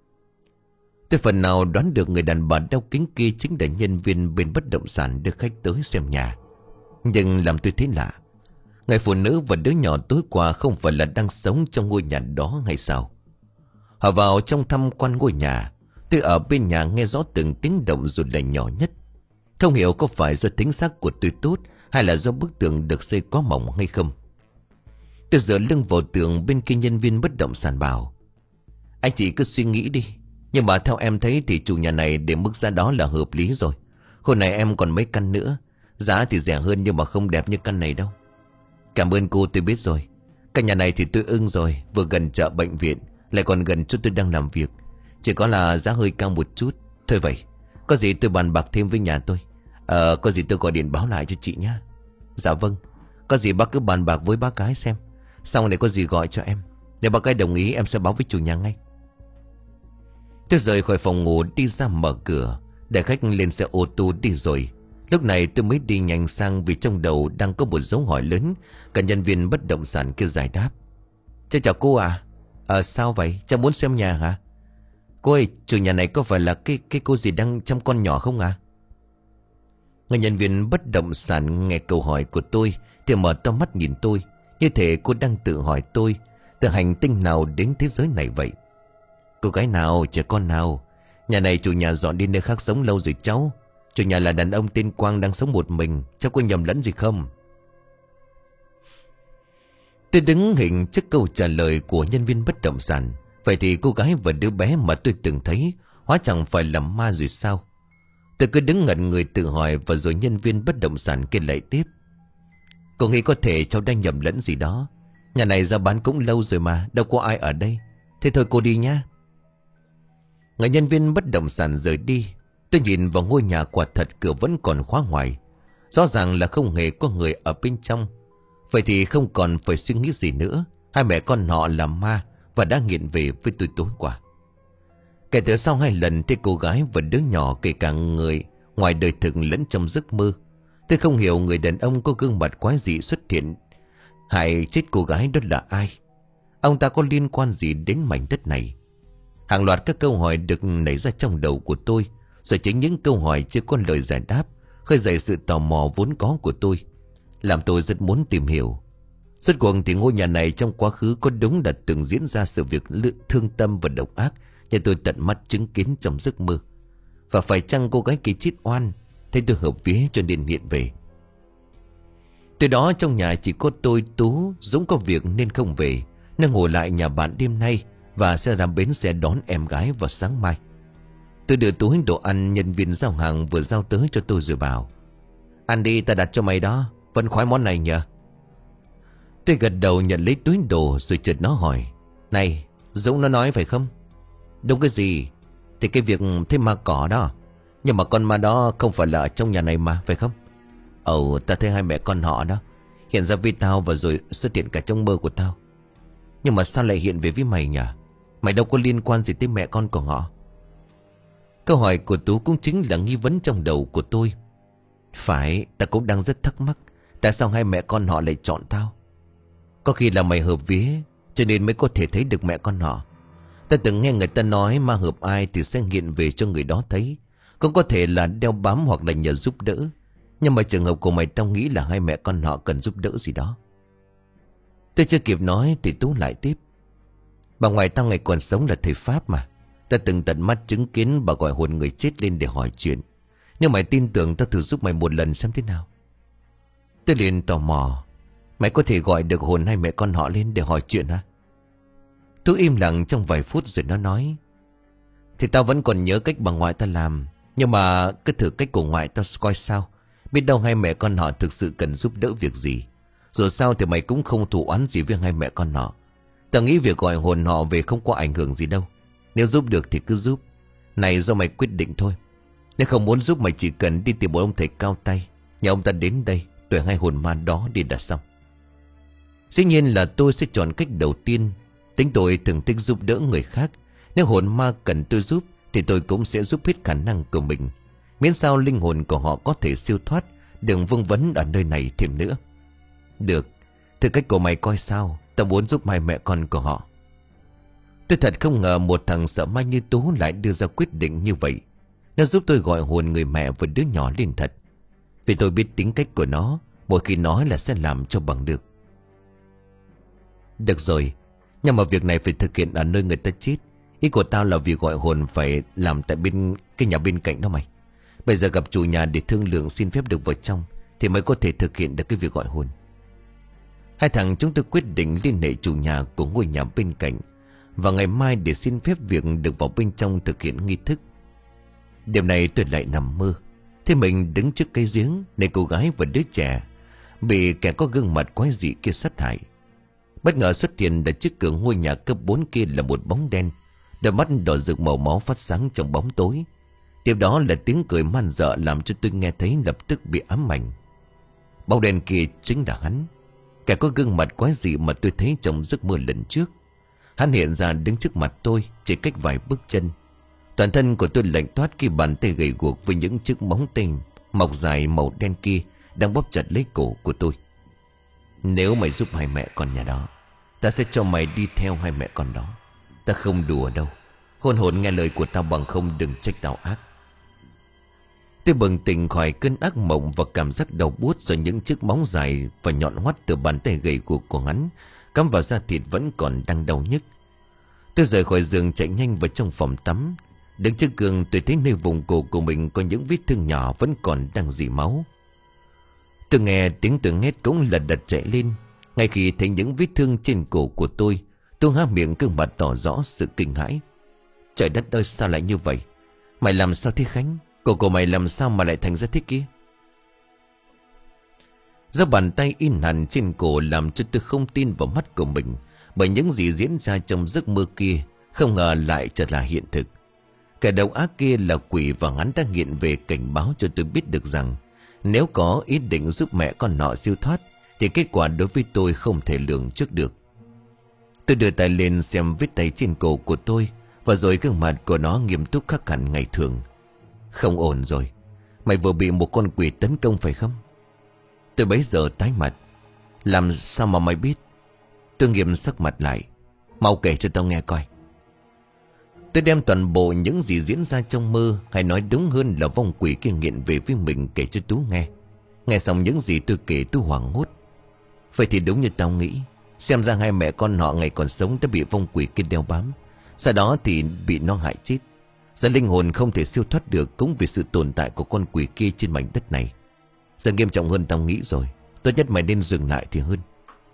Tôi phần nào đoán được người đàn bà đeo kính kia chính là nhân viên bên bất động sản đưa khách tới xem nhà. Nhưng làm tôi thấy lạ, người phụ nữ và đứa nhỏ tối qua không phải là đang sống trong ngôi nhà đó hay sao? Họ vào trong tham quan ngôi nhà. Tôi ở bên nhà nghe rõ từng tiếng động dù là nhỏ nhất. Không hiểu có phải do thính giác của tôi tốt hay là do bức tường được xây quá mỏng hay không. Tôi dựa lưng vào tường, bên kia nhân viên bất động sản bảo: anh chị cứ suy nghĩ đi. Nhưng mà theo em thấy thì chủ nhà này để mức giá đó là hợp lý rồi. Khu này em còn mấy căn nữa, giá thì rẻ hơn nhưng mà không đẹp như căn này đâu. Cảm ơn cô, tôi biết rồi. Căn nhà này thì tôi ưng rồi, vừa gần chợ bệnh viện, lại còn gần chỗ tôi đang làm việc. Chỉ có là giá hơi cao một chút. Thôi vậy, có gì tôi bàn bạc thêm với nhà tôi. Ờ, có gì tôi gọi điện báo lại cho chị nhá. Dạ vâng. Có gì bác cứ bàn bạc với bác gái xem, xong này có gì gọi cho em. Nếu bác gái đồng ý em sẽ báo với chủ nhà ngay. Tôi rời khỏi phòng ngủ đi ra mở cửa để khách lên xe ô tô đi rồi. Lúc này tôi mới đi nhanh sang vì trong đầu đang có một dấu hỏi lớn. Cả nhân viên bất động sản kia giải đáp: Chào chào cô à. Ờ sao vậy, cháu muốn xem nhà hả? Cô ơi, chủ nhà này có phải là cái cái cô gì đang chăm con nhỏ không à? Người nhân viên bất động sản nghe câu hỏi của tôi thì mở to mắt nhìn tôi, như thể cô đang tự hỏi tôi từ hành tinh nào đến thế giới này vậy. Cô gái nào, trẻ con nào? Nhà này chủ nhà dọn đi nơi khác sống lâu rồi cháu. Chủ nhà là đàn ông tên Quang đang sống một mình. Cháu có nhầm lẫn gì không? Tôi đứng hình trước câu trả lời của nhân viên bất động sản. Vậy thì cô gái và đứa bé mà tôi từng thấy hóa chẳng phải là ma rồi sao? Tôi cứ đứng ngẩn người tự hỏi, và rồi nhân viên bất động sản kia lại tiếp: Cô nghĩ có thể cháu đang nhầm lẫn gì đó. Nhà này ra bán cũng lâu rồi mà, đâu có ai ở đây. Thế thôi cô đi nhá. Người nhân viên bất động sản rời đi. Tôi nhìn vào ngôi nhà, quả thật cửa vẫn còn khóa ngoài. Rõ ràng là không hề có người ở bên trong. Vậy thì không còn phải suy nghĩ gì nữa. Hai mẹ con họ là ma và đã nghiện về với tôi tối qua. Kể từ sau hai lần thấy cô gái và đứa nhỏ, kể cả người ngoài đời thực lẫn trong giấc mơ, tôi không hiểu người đàn ông có gương mặt quái dị xuất hiện hại chết cô gái đó là ai. Ông ta có liên quan gì đến mảnh đất này? Hàng loạt các câu hỏi được nảy ra trong đầu của tôi. Rồi chính những câu hỏi chưa có lời giải đáp khơi dậy sự tò mò vốn có của tôi, làm tôi rất muốn tìm hiểu. Suốt cuộc thì ngôi nhà này trong quá khứ có đúng là từng diễn ra sự việc thương tâm và độc ác như tôi tận mắt chứng kiến trong giấc mơ? Và phải chăng cô gái kia chết oan, thấy tôi hợp vía cho nên hiện về? Từ đó trong nhà chỉ có tôi, Tú, Dũng có việc nên không về. Nó ngồi lại nhà bạn đêm nay và sẽ ra bến xe đón em gái vào sáng mai. Tôi đưa túi đồ ăn, nhân viên giao hàng vừa giao tới cho tôi rồi bảo: ăn đi, ta đặt cho mày đó, vẫn khoái món này nhờ. Tôi gật đầu nhận lấy túi đồ rồi chợt nó hỏi: này, Dũng nó nói phải không? Đúng cái gì? Thì cái việc thêm ma cỏ đó. Nhưng mà con ma đó không phải là ở trong nhà này mà, phải không? Ồ, ta thấy hai mẹ con họ đó hiện ra với tao và rồi xuất hiện cả trong mơ của tao. Nhưng mà sao lại hiện về với mày nhỉ? Mày đâu có liên quan gì tới mẹ con của họ. Câu hỏi của Tú cũng chính là nghi vấn trong đầu của tôi. Phải, ta cũng đang rất thắc mắc tại sao hai mẹ con họ lại chọn tao. Có khi là mày hợp vía cho nên mới có thể thấy được mẹ con họ. Ta từng nghe người ta nói ma hợp ai thì sẽ hiện về cho người đó thấy. Cũng có thể là đeo bám hoặc là nhờ giúp đỡ. Nhưng mà trường hợp của mày tao nghĩ là hai mẹ con họ cần giúp đỡ gì đó. Tôi chưa kịp nói thì Tú lại tiếp: bà ngoại tao ngày còn sống là thầy Pháp mà. Ta từng tận mắt chứng kiến bà gọi hồn người chết lên để hỏi chuyện. Nếu mày tin tưởng, ta thử giúp mày một lần xem thế nào. Tôi liền tò mò: mày có thể gọi được hồn hai mẹ con họ lên để hỏi chuyện hả? Tú im lặng trong vài phút rồi nó nói: thì tao vẫn còn nhớ cách bà ngoại ta làm. Nhưng mà cứ thử cách của ngoại tao coi sao. Biết đâu hai mẹ con họ thực sự cần giúp đỡ việc gì. Dù sao thì mày cũng không thù oán gì với hai mẹ con họ. Tao nghĩ việc gọi hồn họ về không có ảnh hưởng gì đâu. Nếu giúp được thì cứ giúp. Này do mày quyết định thôi. Nếu không muốn giúp, mày chỉ cần đi tìm một ông thầy cao tay, nhà ông ta đến đây đuổi hai hồn ma đó đi đã xong. Dĩ nhiên là tôi sẽ chọn cách đầu tiên. Tính tôi thường thích giúp đỡ người khác. Nếu hồn ma cần tôi giúp thì tôi cũng sẽ giúp hết khả năng của mình, miễn sao linh hồn của họ có thể siêu thoát, đừng vương vấn ở nơi này thêm nữa. Được, thử cách của mày coi sao. Tao muốn giúp hai mẹ con của họ. Tôi thật không ngờ một thằng sợ ma như Tú lại đưa ra quyết định như vậy. Nó giúp tôi gọi hồn người mẹ và đứa nhỏ lên thật. Vì tôi biết tính cách của nó, mỗi khi nói là sẽ làm cho bằng được. Được rồi, nhưng mà việc này phải thực hiện ở nơi người ta chết. Ý của tao là việc gọi hồn phải làm tại bên cái nhà bên cạnh đó mày. Bây giờ gặp chủ nhà để thương lượng xin phép được vào trong thì mới có thể thực hiện được cái việc gọi hồn. Hai thằng chúng tôi quyết định liên hệ chủ nhà của ngôi nhà bên cạnh và ngày mai để xin phép việc được vào bên trong thực hiện nghi thức. Đêm này tôi lại nằm mơ, thế mình đứng trước cây giếng này, cô gái và đứa trẻ bị kẻ có gương mặt quái dị kia sát hại. Bất ngờ xuất hiện ở trước cửa ngôi nhà cấp bốn kia là một bóng đen, đôi mắt đỏ rực màu máu phát sáng trong bóng tối. Tiếp đó là tiếng cười man dợ làm cho tôi nghe thấy lập tức bị ám ảnh. Bóng đen kia chính là hắn, kẻ có gương mặt quái dị mà tôi thấy trong giấc mơ lần trước. Hắn hiện ra đứng trước mặt tôi chỉ cách vài bước chân. Toàn thân của tôi lạnh toát khi bàn tay gầy guộc với những chiếc móng tay mọc dài màu đen kia đang bóp chặt lấy cổ của tôi. Nếu mày giúp hai mẹ con nhà đó, ta sẽ cho mày đi theo hai mẹ con đó. Ta không đùa đâu. Hôn hồn nghe lời của tao, bằng không đừng trách tao ác. Tôi bừng tỉnh khỏi cơn ác mộng và cảm giác đau buốt do những chiếc móng dài và nhọn hoắt từ bàn tay gầy guộc của hắn cắm vào da thịt vẫn còn đang đau nhức. Tôi rời khỏi giường chạy nhanh vào trong phòng tắm. Đứng trước gương tôi thấy nơi vùng cổ của mình có những vết thương nhỏ vẫn còn đang rỉ máu. Tôi nghe tiếng tưởng hét cũng lật đật chạy lên. Ngay khi thấy những vết thương trên cổ của tôi, tôi há miệng gương mặt tỏ rõ sự kinh hãi. Trời đất ơi, sao lại như vậy? Mày làm sao thế Khánh? Cổ của mày làm sao mà lại thành ra thế kia? Do bàn tay in hẳn trên cổ làm cho tôi không tin vào mắt của mình, bởi những gì diễn ra trong giấc mơ kia không ngờ lại trở là hiện thực. Kẻ độc ác kia là quỷ và hắn đã hiện về cảnh báo cho tôi biết được rằng nếu có ý định giúp mẹ con nọ siêu thoát thì kết quả đối với tôi không thể lường trước được. Tôi đưa tay lên xem vết tay trên cổ của tôi, và rồi gương mặt của nó nghiêm túc khác hẳn ngày thường. Không ổn rồi. Mày vừa bị một con quỷ tấn công phải không? Tôi bấy giờ tái mặt. Làm sao mà mày biết? Tôi nghiêm sắc mặt lại. Mau kể cho tao nghe coi. Tôi đem toàn bộ những gì diễn ra trong mơ, hay nói đúng hơn là vong quỷ kia nghiện về với mình, kể cho Tú nghe. Nghe xong những gì tôi kể, Tú hoảng hốt. Vậy thì đúng như tao nghĩ. Xem ra hai mẹ con họ ngày còn sống đã bị vong quỷ kia đeo bám. Sau đó thì bị nó hại chết. Giờ linh hồn không thể siêu thoát được cũng vì sự tồn tại của con quỷ kia trên mảnh đất này. Giờ nghiêm trọng hơn tao nghĩ rồi. Tốt nhất mày nên dừng lại thì hơn.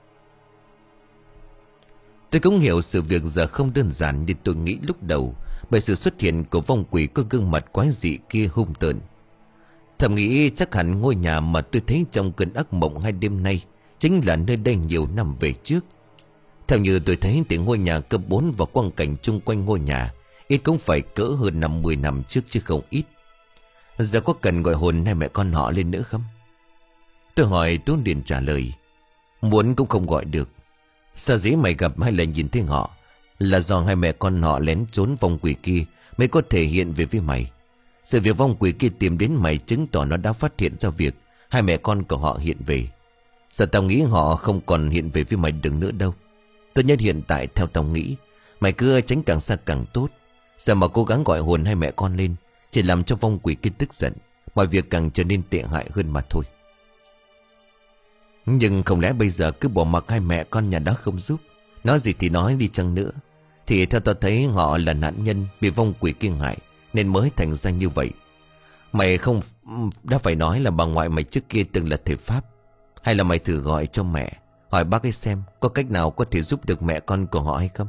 Tôi cũng hiểu sự việc giờ không đơn giản như tôi nghĩ lúc đầu, bởi sự xuất hiện của vong quỷ có gương mặt quái dị kia hung tợn. Thầm nghĩ chắc hẳn ngôi nhà mà tôi thấy trong cơn ác mộng hai đêm nay chính là nơi đây nhiều năm về trước. Theo như tôi thấy thì ngôi nhà cấp bốn và quang cảnh chung quanh ngôi nhà ít cũng phải cỡ hơn năm mươi năm trước chứ không ít. Giờ có cần gọi hồn hai mẹ con họ lên nữa không? Tôi hỏi, Tú liền trả lời. Muốn cũng không gọi được. Sở dĩ mày gặp hay là nhìn thấy họ là do hai mẹ con họ lén trốn vong quỷ kia mới có thể hiện về với mày. Sự việc vong quỷ kia tìm đến mày chứng tỏ nó đã phát hiện ra việc hai mẹ con của họ hiện về. Giờ tao nghĩ họ không còn hiện về với mày được nữa đâu. Tốt nhất hiện tại theo tao nghĩ mày cứ tránh càng xa càng tốt. Giờ mà cố gắng gọi hồn hai mẹ con lên chỉ làm cho vong quỷ kia tức giận, mọi việc càng trở nên tệ hại hơn mà thôi. Nhưng không lẽ bây giờ cứ bỏ mặc hai mẹ con nhà đó không giúp? Nói gì thì nói đi chăng nữa, thì theo tao thấy họ là nạn nhân bị vong quỷ kia hại nên mới thành ra như vậy. Mày không đã phải nói là bà ngoại mày trước kia từng là thầy Pháp. Hay là mày thử gọi cho mẹ, hỏi bác ấy xem có cách nào có thể giúp được mẹ con của họ hay không?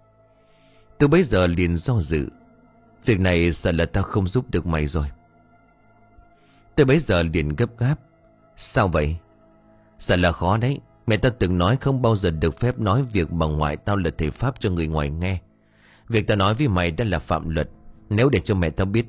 Từ bấy giờ liền do dự. Việc này sợ là tao không giúp được mày rồi. Từ bấy giờ liền gấp gáp. Sao vậy? Sợ là khó đấy. Mẹ tao từng nói không bao giờ được phép nói việc bà ngoại tao là thầy Pháp cho người ngoài nghe. Việc tao nói với mày đã là phạm luật. Nếu để cho mẹ tao biết...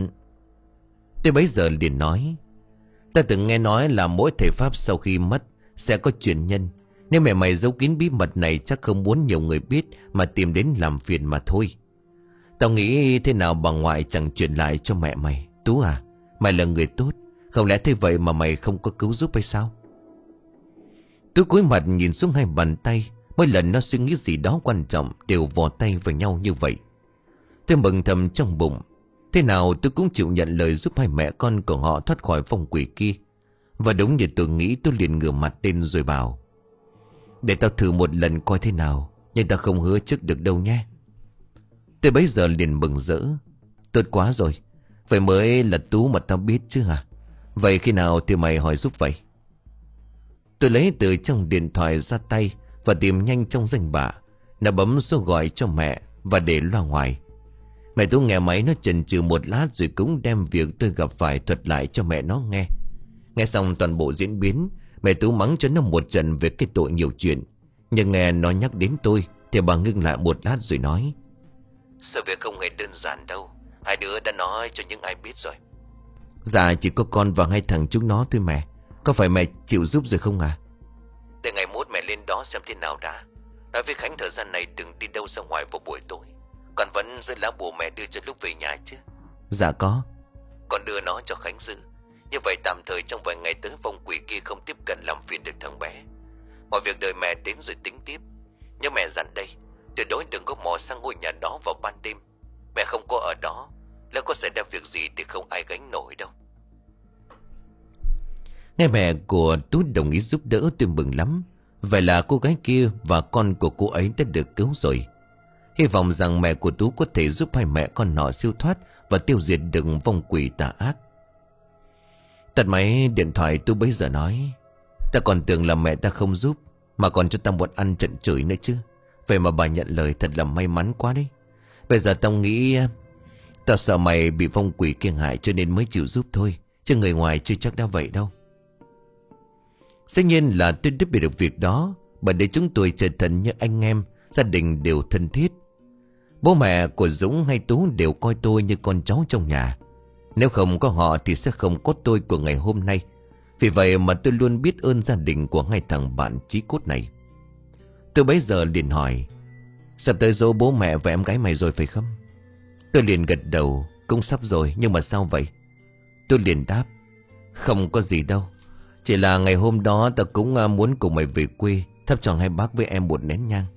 Tôi bấy giờ liền nói. Ta từng nghe nói là mỗi thầy Pháp sau khi mất sẽ có truyền nhân. Nếu mẹ mày giấu kín bí mật này chắc không muốn nhiều người biết mà tìm đến làm phiền mà thôi. Tao nghĩ thế nào bà ngoại chẳng truyền lại cho mẹ mày. Tú à, mày là người tốt. Không lẽ thế vậy mà mày không có cứu giúp hay sao? Tú cúi mặt nhìn xuống hai bàn tay. Mỗi lần nó suy nghĩ gì đó quan trọng đều vò tay vào nhau như vậy. Tôi mừng thầm trong bụng. Thế nào tôi cũng chịu nhận lời giúp hai mẹ con của họ thoát khỏi vong quỷ kia. Và đúng như tôi nghĩ, tôi liền ngửa mặt lên rồi bảo. Để tao thử một lần coi thế nào, nhưng tao không hứa trước được đâu nhé. Tôi bấy giờ liền mừng rỡ. Tốt quá rồi. Vậy mới là Tú mà tao biết chứ hả? Vậy khi nào thì mày hỏi giúp vậy? Tôi lấy từ trong điện thoại ra tay và tìm nhanh trong danh bạ. Nó bấm số gọi cho mẹ và để loa ngoài. Mẹ Tú nghe máy nó chần chừ một lát rồi cũng đem việc tôi gặp phải thuật lại cho mẹ nó nghe. Nghe xong toàn bộ diễn biến, mẹ Tú mắng cho nó một trận về cái tội nhiều chuyện. Nhưng nghe nó nhắc đến tôi thì bà ngưng lại một lát rồi nói. Sự việc không hề đơn giản đâu. Hai đứa đã nói cho những ai biết rồi. Dạ chỉ có con và hai thằng chúng nó thôi mẹ. Có phải mẹ chịu giúp rồi không à? Để ngày mốt mẹ lên đó xem thế nào đã. Nói với Khánh thời gian này đừng đi đâu ra ngoài vào buổi tối. Còn vẫn giữ lá bùa mẹ đưa cho lúc về nhà chứ? Dạ có. Con đưa nó cho Khánh giữ. Như vậy tạm thời trong vài ngày tới vong quỷ kia không tiếp cận làm phiền được thằng bé. Mọi việc đợi mẹ đến rồi tính tiếp. Nhưng mẹ dặn đây, tuyệt đối đừng có mò sang ngôi nhà đó vào ban đêm. Mẹ không có ở đó, lỡ có xảy ra việc gì thì không ai gánh nổi đâu. Nghe mẹ của Tú đồng ý giúp đỡ tôi mừng lắm. Vậy là cô gái kia và con của cô ấy đã được cứu rồi. Hy vọng rằng mẹ của Tú có thể giúp hai mẹ con nọ siêu thoát và tiêu diệt được vong quỷ tà ác. Tắt máy điện thoại, Tú bấy giờ nói. Ta còn tưởng là mẹ ta không giúp mà còn cho ta một ăn trận chửi nữa chứ. Vậy mà bà nhận lời thật là may mắn quá đấy. Bây giờ tao nghĩ tao sợ mày bị vong quỷ kia hại cho nên mới chịu giúp thôi. Chứ người ngoài chưa chắc đã vậy đâu. Dĩ nhiên là tôi đã biết được việc đó, bởi để chúng tôi trở thành như anh em, gia đình đều thân thiết. Bố mẹ của Dũng hay Tú đều coi tôi như con cháu trong nhà. Nếu không có họ thì sẽ không có tôi của ngày hôm nay. Vì vậy mà tôi luôn biết ơn gia đình của hai thằng bạn chí cốt này. Tôi bấy giờ liền hỏi: sắp tới dỗ bố mẹ và em gái mày rồi phải không? Tôi liền gật đầu: cũng sắp rồi, nhưng mà sao vậy? Tôi liền đáp: không có gì đâu. Chỉ là ngày hôm đó tao cũng muốn cùng mày về quê thắp cho hai bác với em một nén nhang.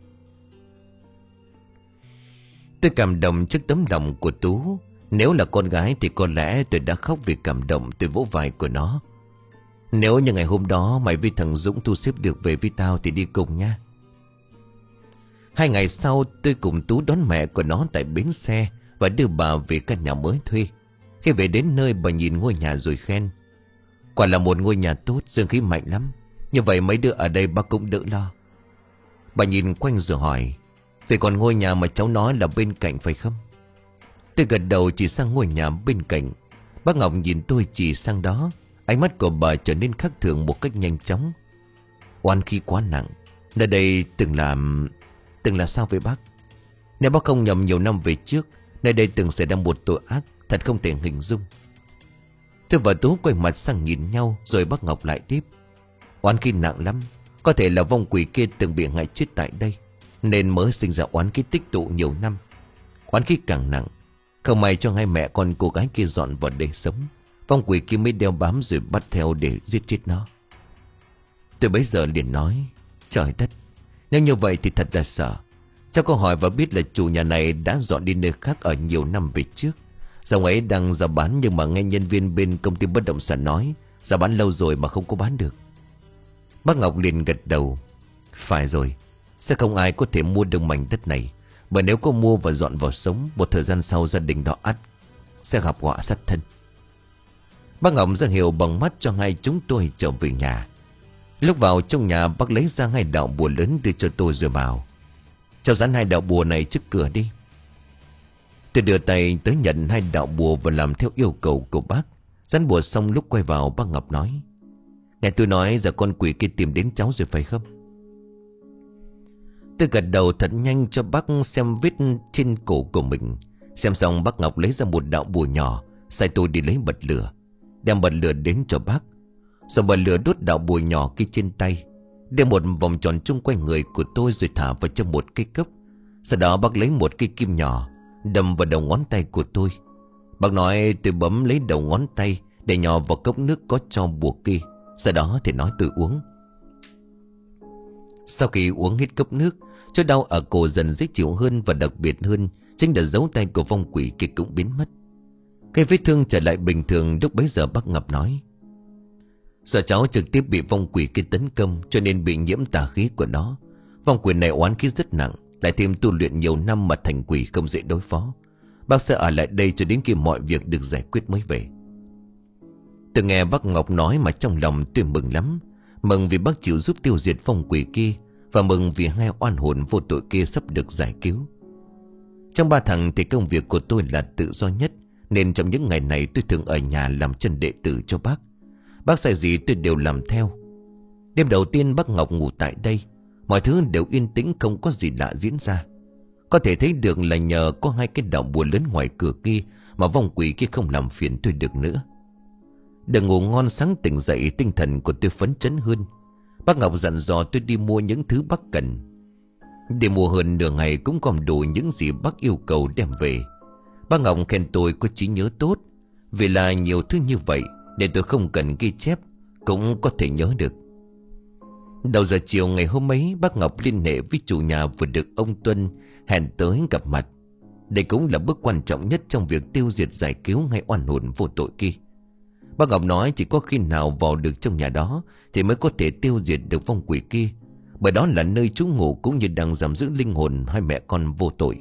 Tôi cảm động trước tấm lòng của Tú. Nếu là con gái thì có lẽ tôi đã khóc vì cảm động. Tôi vỗ vai của nó: nếu như ngày hôm đó mày với thằng Dũng thu xếp được về với tao thì đi cùng nha. Hai ngày sau tôi cùng Tú đón mẹ của nó tại bến xe và đưa bà về căn nhà mới thuê. Khi về đến nơi, bà nhìn ngôi nhà rồi khen: quả là một ngôi nhà tốt, dương khí mạnh lắm. Như vậy mấy đứa ở đây bác cũng đỡ lo. Bà nhìn quanh rồi hỏi: vậy còn ngôi nhà mà cháu nói là bên cạnh phải không? Tôi gật đầu chỉ sang ngôi nhà bên cạnh. Bác Ngọc nhìn tôi chỉ sang đó. Ánh mắt của bà trở nên khác thường một cách nhanh chóng. Oan khí quá nặng. Nơi đây từng là... Từng là sao vậy bác? Nếu bác không nhầm, nhiều năm về trước nơi đây từng xảy ra một tội ác thật không thể hình dung. Tôi và Tú quay mặt sang nhìn nhau. Rồi bác Ngọc lại tiếp: oán khí nặng lắm. Có thể là vong quỷ kia từng bị hại chết tại đây, nên mới sinh ra oán khí tích tụ nhiều năm. Oán khí càng nặng, không may cho hai mẹ con cô gái kia dọn vào đây sống, vong quỷ kia mới đeo bám rồi bắt theo để giết chết nó. Tôi bấy giờ liền nói: trời đất, nếu như vậy thì thật là sợ. Cháu có hỏi và biết là chủ nhà này đã dọn đi nơi khác ở nhiều năm về trước. Dòng ấy đang ra bán, nhưng mà nghe nhân viên bên công ty bất động sản nói ra bán lâu rồi mà không có bán được. Bác Ngọc liền gật đầu: phải rồi, sẽ không ai có thể mua được mảnh đất này. Bởi nếu có mua và dọn vào sống, một thời gian sau gia đình đó ắt sẽ gặp họa sát thân. Bác Ngọc ra hiệu bằng mắt cho hai chúng tôi trở về nhà. Lúc vào trong nhà, bác lấy ra hai đạo bùa lớn đưa cho tôi rồi bảo: cháu dán hai đạo bùa này trước cửa đi. Tôi đưa tay tới nhận hai đạo bùa và làm theo yêu cầu của bác. Dán bùa xong, lúc quay vào, bác Ngọc nói: nghe tôi nói giờ con quỷ kia tìm đến cháu rồi phải không? Tôi gật đầu thật nhanh cho bác xem vết trên cổ của mình. Xem xong, bác Ngọc lấy ra một đạo bùa nhỏ, sai tôi đi lấy bật lửa, đem bật lửa đến cho bác. Rồi bật lửa đốt đạo bùa nhỏ kia trên tay, đem một vòng tròn chung quanh người của tôi rồi thả vào trong một cây cốc. Sau đó bác lấy một cây kim nhỏ đâm vào đầu ngón tay của tôi. Bác nói tôi bấm lấy đầu ngón tay để nhỏ vào cốc nước có cho bùa kia. Sau đó thì nói tôi uống. Sau khi uống hết cốc nước, chỗ đau ở cổ dần dễ chịu hơn, và đặc biệt hơn chính là dấu tay của vong quỷ kia cũng biến mất. Cái vết thương trở lại bình thường. Lúc bấy giờ bác Ngọc nói: do cháu trực tiếp bị vong quỷ kia tấn công, cho nên bị nhiễm tà khí của nó. Vong quỷ này oán khí rất nặng, lại thêm tu luyện nhiều năm mà thành quỷ không dễ đối phó. Bác sẽ ở lại đây cho đến khi mọi việc được giải quyết mới về. Tôi nghe bác Ngọc nói mà trong lòng tôi mừng lắm. Mừng vì bác chịu giúp tiêu diệt vong quỷ kia, và mừng vì hai oan hồn vô tội kia sắp được giải cứu. Trong ba thằng thì công việc của tôi là tự do nhất, nên trong những ngày này tôi thường ở nhà làm chân đệ tử cho bác. Bác sai gì tôi đều làm theo. Đêm đầu tiên bác Ngọc ngủ tại đây, mọi thứ đều yên tĩnh, không có gì lạ diễn ra. Có thể thấy được là nhờ có hai cái đạo bùa lớn ngoài cửa kia mà vong quỷ kia không làm phiền tôi được nữa. Để ngủ ngon, sáng tỉnh dậy tinh thần của tôi phấn chấn hơn. Bác Ngọc dặn dò tôi đi mua những thứ bác cần. Để mua hơn nửa ngày cũng còn đủ những gì bác yêu cầu đem về. Bác Ngọc khen tôi có trí nhớ tốt. Vì là nhiều thứ như vậy nên tôi không cần ghi chép cũng có thể nhớ được. Đầu giờ chiều ngày hôm ấy, bác Ngọc liên hệ với chủ nhà vừa được ông Tuân hẹn tới gặp mặt. Đây cũng là bước quan trọng nhất trong việc tiêu diệt giải cứu ngay oan hồn vô tội kia. Bác Ngọc nói chỉ có khi nào vào được trong nhà đó thì mới có thể tiêu diệt được vong quỷ kia, bởi đó là nơi trú ngụ cũng như đang giam giữ linh hồn hai mẹ con vô tội.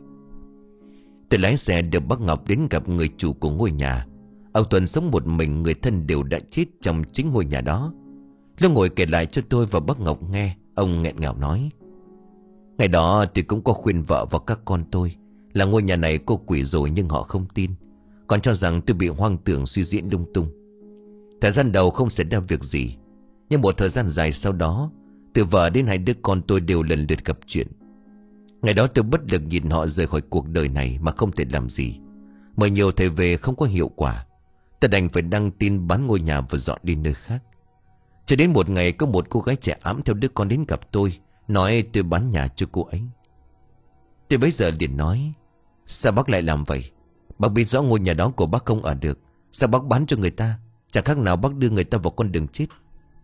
Tôi lái xe đưa bác Ngọc đến gặp người chủ của ngôi nhà. Ông Tuân sống một mình, người thân đều đã chết trong chính ngôi nhà đó. Lúc ngồi kể lại cho tôi và bác Ngọc nghe, ông nghẹn ngào nói: ngày đó thì cũng có khuyên vợ và các con tôi là ngôi nhà này có quỷ rồi, nhưng họ không tin, còn cho rằng tôi bị hoang tưởng suy diễn lung tung. Thời gian đầu không xảy ra việc gì, nhưng một thời gian dài sau đó, từ vợ đến hai đứa con tôi đều lần lượt gặp chuyện. Ngày đó tôi bất lực nhìn họ rời khỏi cuộc đời này mà không thể làm gì. Mời nhiều thầy về không có hiệu quả. Tôi đành phải đăng tin bán ngôi nhà và dọn đi nơi khác. Cho đến một ngày có một cô gái trẻ ẵm theo đứa con đến gặp tôi, nói tôi bán nhà cho cô ấy. Tôi bấy giờ liền nói: sao bác lại làm vậy? Bác biết rõ ngôi nhà đó của bác không ở được, sao bác bán cho người ta? Chẳng khác nào bác đưa người ta vào con đường chết.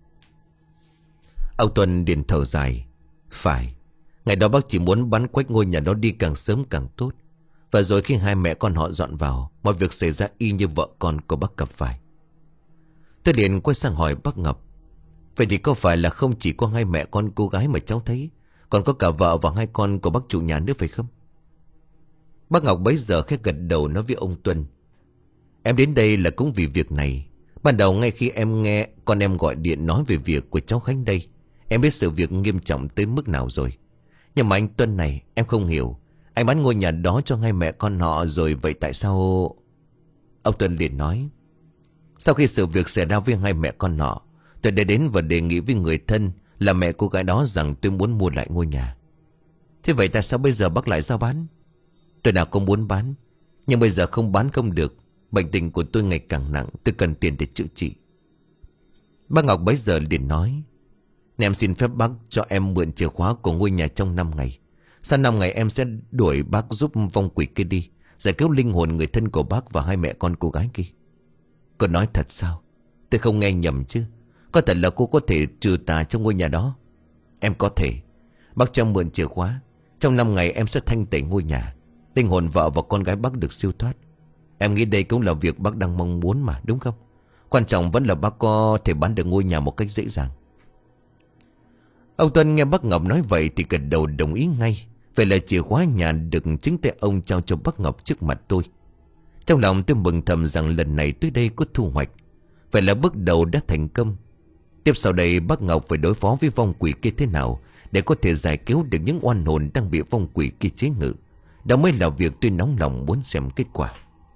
Ông Tuân liền thở dài: phải, ngày đó bác chỉ muốn bán quách ngôi nhà đó đi càng sớm càng tốt. Và rồi khi hai mẹ con họ dọn vào, mọi việc xảy ra y như vợ con của bác gặp phải. Tôi liền quay sang hỏi bác Ngọc: vậy thì có phải là không chỉ có hai mẹ con cô gái mà cháu thấy, còn có cả vợ và hai con của bác chủ nhà nữa phải không? Bác Ngọc bấy giờ khẽ gật đầu nói với ông Tuân: em đến đây là cũng vì việc này. Ban đầu ngay khi em nghe con em gọi điện nói về việc của cháu Khánh đây, em biết sự việc nghiêm trọng tới mức nào rồi. Nhưng mà anh Tuân này, em không hiểu. Anh bán ngôi nhà đó cho hai mẹ con họ rồi, vậy tại sao... Ông Tuân liền nói: sau khi sự việc xảy ra với hai mẹ con họ, tôi đã đến và đề nghị với người thân là mẹ cô gái đó rằng tôi muốn mua lại ngôi nhà. Thế vậy tại sao bây giờ bác lại giao bán? Tôi nào cũng muốn bán, nhưng bây giờ không bán không được. Bệnh tình của tôi ngày càng nặng, tôi cần tiền để chữa trị. Bác Ngọc bấy giờ liền nói: em xin phép bác cho em mượn chìa khóa của ngôi nhà trong năm ngày. Sau năm ngày em sẽ đuổi bác giúp vong quỷ kia đi, giải cứu linh hồn người thân của bác và hai mẹ con cô gái kia. Cô nói thật sao? Tôi không nghe nhầm chứ? Có thật là cô có thể trừ tà trong ngôi nhà đó? Em có thể. Bác cho mượn chìa khóa. Trong năm ngày em sẽ thanh tẩy ngôi nhà, linh hồn vợ và con gái bác được siêu thoát. Em nghĩ đây cũng là việc bác đang mong muốn mà, đúng không? Quan trọng vẫn là bác có thể bán được ngôi nhà một cách dễ dàng. Ông Tuân nghe bác Ngọc nói vậy thì gật đầu đồng ý ngay. Vậy là chìa khóa nhà được chính tay ông trao cho bác Ngọc trước mặt tôi. Trong lòng tôi mừng thầm rằng lần này tới đây có thu hoạch. Vậy là bước đầu đã thành công. Tiếp sau đây bác Ngọc phải đối phó với vong quỷ kia thế nào để có thể giải cứu được những oan hồn đang bị vong quỷ kia chế ngự. Đó mới là việc tôi nóng lòng muốn xem kết quả.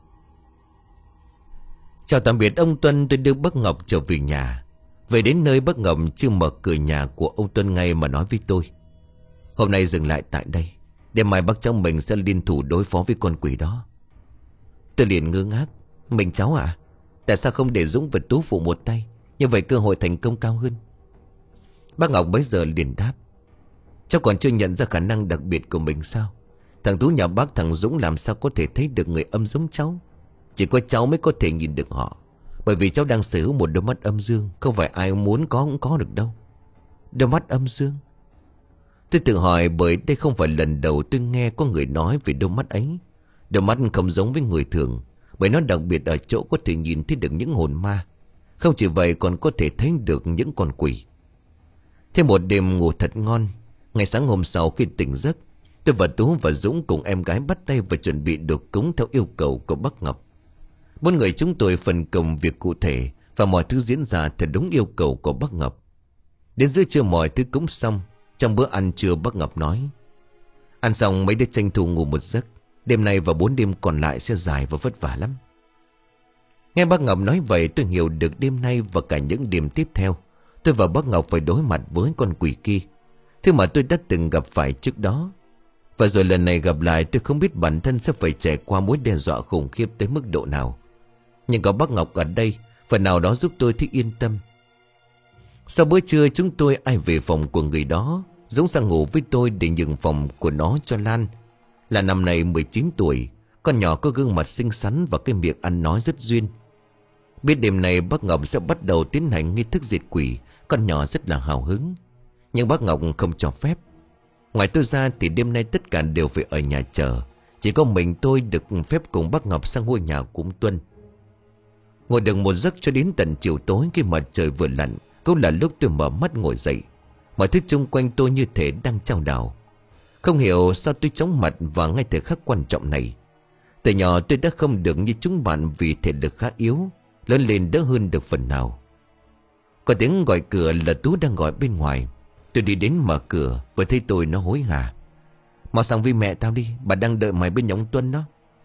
Chào tạm biệt ông Tuân, tôi đưa bác Ngọc trở về nhà. Về đến nơi bác Ngọc chưa mở cửa nhà của ông Tuân ngay mà nói với tôi: hôm nay dừng lại tại đây, đêm mai bác cháu mình sẽ liên thủ đối phó với con quỷ đó. Tôi liền ngơ ngác: mình cháu à? Tại sao không để Dũng và Tú phụ một tay? Như vậy cơ hội thành công cao hơn. Bác Ngọc bấy giờ liền đáp: cháu còn chưa nhận ra khả năng đặc biệt của mình sao? Thằng Tú nhà bác, thằng Dũng làm sao có thể thấy được người âm giống cháu? Chỉ có cháu mới có thể nhìn được họ, bởi vì cháu đang sở hữu một đôi mắt âm dương. Không phải ai muốn có cũng có được đâu. Đôi mắt âm dương? Tôi tự hỏi, bởi đây không phải lần đầu tôi nghe có người nói về đôi mắt ấy. Đôi mắt không giống với người thường, bởi nó đặc biệt ở chỗ có thể nhìn thấy được những hồn ma. Không chỉ vậy còn có thể thấy được những con quỷ. Thêm một đêm ngủ thật ngon. Ngày sáng hôm sau khi tỉnh giấc, tôi và Tú và Dũng cùng em gái bắt tay và chuẩn bị đồ cúng theo yêu cầu của bác Ngọc. Bốn người chúng tôi phân công việc cụ thể và mọi thứ diễn ra theo đúng yêu cầu của bác Ngọc. Đến giữa trưa mọi thứ cúng xong. Trong bữa ăn trưa bác Ngọc nói: ăn xong mấy đứa tranh thủ ngủ một giấc. Đêm nay và bốn đêm còn lại sẽ dài và vất vả lắm. Nghe bác Ngọc nói vậy tôi hiểu được đêm nay và cả những đêm tiếp theo tôi và bác Ngọc phải đối mặt với con quỷ kia, thứ mà tôi đã từng gặp phải trước đó. Và rồi lần này gặp lại tôi không biết bản thân sẽ phải trải qua mối đe dọa khủng khiếp tới mức độ nào. Nhưng có bác Ngọc ở đây, phần nào đó giúp tôi thấy yên tâm. Sau bữa trưa chúng tôi ai về phòng của người đó. Dũng sang ngủ với tôi để nhường phòng của nó cho Lan. Là năm nay mười chín tuổi, con nhỏ có gương mặt xinh xắn và cái miệng ăn nói rất duyên. Biết đêm nay bác Ngọc sẽ bắt đầu tiến hành nghi thức diệt quỷ, con nhỏ rất là hào hứng. Nhưng bác Ngọc không cho phép. Ngoài tôi ra thì đêm nay tất cả đều phải ở nhà chờ. Chỉ có mình tôi được phép cùng bác Ngọc sang ngôi nhà của ông Tuân. Ngồi được một giấc cho đến tận chiều tối, khi mặt trời vừa lặn cũng là lúc tôi mở mắt ngồi dậy. Mọi thứ xung quanh tôi như thể đang chao đảo. Không hiểu sao tôi chóng mặt vào ngay thời khắc quan trọng này. Từ nhỏ tôi đã không được như chúng bạn vì thể lực khá yếu. Lớn lên đỡ hơn được phần nào. Có tiếng gọi cửa là Tú đang gọi bên ngoài. Tôi đi đến mở cửa, vừa thấy tôi nó hối hả: mau sang với mẹ tao đi, bà đang đợi mày bên nhà ông Tuân đó.